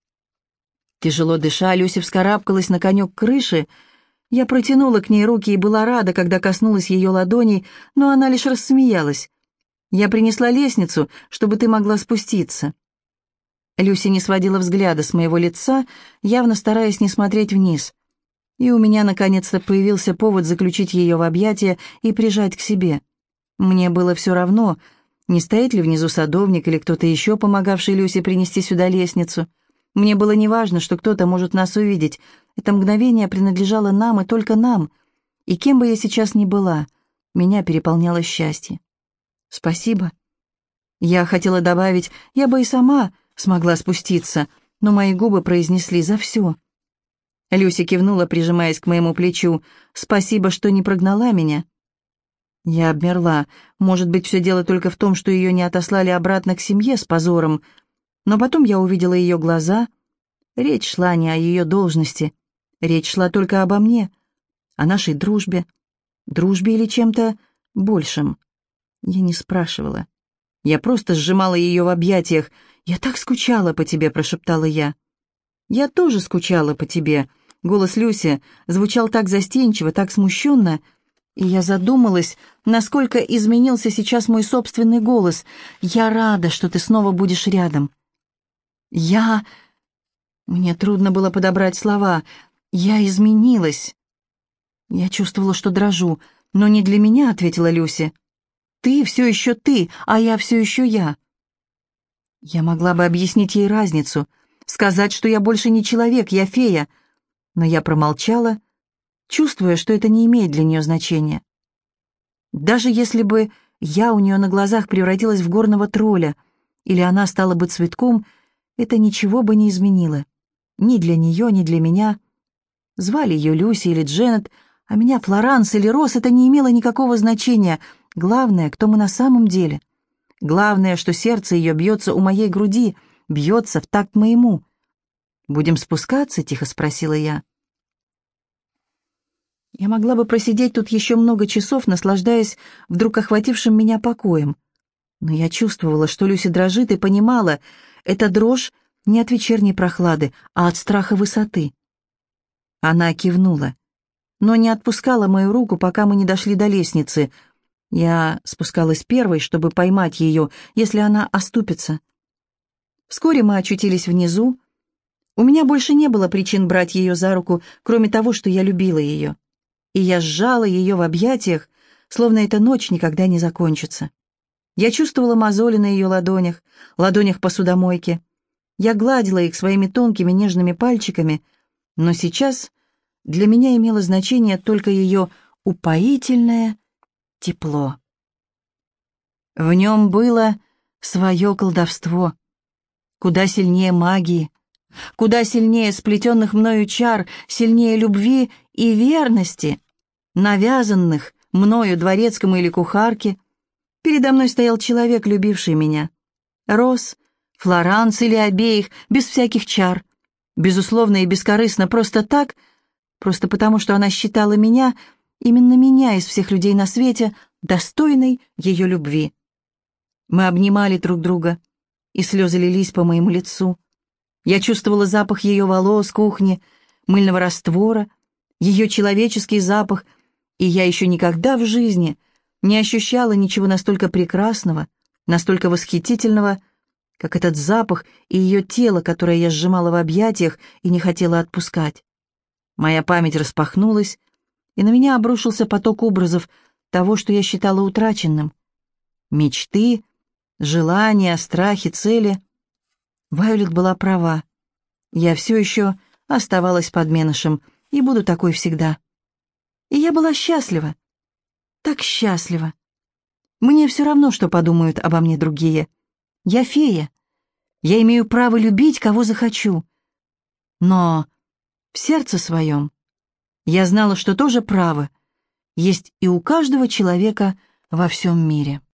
Тяжело дыша, Люси вскарабкалась на конек крыши. Я протянула к ней руки и была рада, когда коснулась ее ладоней, но она лишь рассмеялась. «Я принесла лестницу, чтобы ты могла спуститься». Люси не сводила взгляда с моего лица, явно стараясь не смотреть вниз. И у меня наконец-то появился повод заключить ее в объятия и прижать к себе. Мне было все равно, не стоит ли внизу садовник или кто-то еще, помогавший Люси принести сюда лестницу. Мне было неважно, что кто-то может нас увидеть. Это мгновение принадлежало нам и только нам. И кем бы я сейчас ни была, меня переполняло счастье. «Спасибо». Я хотела добавить, я бы и сама смогла спуститься, но мои губы произнесли «за все». Люси кивнула, прижимаясь к моему плечу. «Спасибо, что не прогнала меня». Я обмерла. Может быть, все дело только в том, что ее не отослали обратно к семье с позором. Но потом я увидела ее глаза. Речь шла не о ее должности. Речь шла только обо мне, о нашей дружбе. Дружбе или чем-то большем. Я не спрашивала. Я просто сжимала ее в объятиях. «Я так скучала по тебе», — прошептала я. «Я тоже скучала по тебе». Голос Люси звучал так застенчиво, так смущенно, и я задумалась, насколько изменился сейчас мой собственный голос. «Я рада, что ты снова будешь рядом». «Я...» Мне трудно было подобрать слова. «Я изменилась». Я чувствовала, что дрожу. «Но не для меня», — ответила Люси. «Ты все еще ты, а я все еще я». Я могла бы объяснить ей разницу, сказать, что я больше не человек, я фея, но я промолчала, чувствуя, что это не имеет для нее значения. Даже если бы я у нее на глазах превратилась в горного тролля, или она стала бы цветком, это ничего бы не изменило. Ни для нее, ни для меня. Звали ее Люси или Дженнет, а меня Флоранс или Росс, это не имело никакого значения. Главное, кто мы на самом деле. Главное, что сердце ее бьется у моей груди, бьется в такт моему. «Будем спускаться?» — тихо спросила я. Я могла бы просидеть тут еще много часов, наслаждаясь вдруг охватившим меня покоем. Но я чувствовала, что Люси дрожит, и понимала, эта дрожь не от вечерней прохлады, а от страха высоты. Она кивнула, но не отпускала мою руку, пока мы не дошли до лестницы. Я спускалась первой, чтобы поймать ее, если она оступится. Вскоре мы очутились внизу. У меня больше не было причин брать ее за руку, кроме того, что я любила ее. И я сжала ее в объятиях, словно эта ночь никогда не закончится. Я чувствовала мозоли на ее ладонях, ладонях посудомойки. Я гладила их своими тонкими нежными пальчиками, но сейчас для меня имело значение только ее упоительное тепло. В нем было свое колдовство, куда сильнее магии, куда сильнее сплетенных мною чар, сильнее любви и верности, навязанных мною дворецкому или кухарке. Передо мной стоял человек, любивший меня. Росс, Флоранс или обеих, без всяких чар. Безусловно и бескорыстно, просто так, просто потому, что она считала меня, именно меня из всех людей на свете, достойной ее любви. Мы обнимали друг друга, и слезы лились по моему лицу. Я чувствовала запах ее волос, кухни, мыльного раствора, ее человеческий запах, и я еще никогда в жизни не ощущала ничего настолько прекрасного, настолько восхитительного, как этот запах и ее тело, которое я сжимала в объятиях и не хотела отпускать. Моя память распахнулась, и на меня обрушился поток образов того, что я считала утраченным. Мечты, желания, страхи, цели. Вайолет была права. Я все еще оставалась подменышем и буду такой всегда. И я была счастлива. Так счастлива. Мне все равно, что подумают обо мне другие. Я фея. Я имею право любить, кого захочу. Но в сердце своем я знала, что тоже право есть и у каждого человека во всем мире.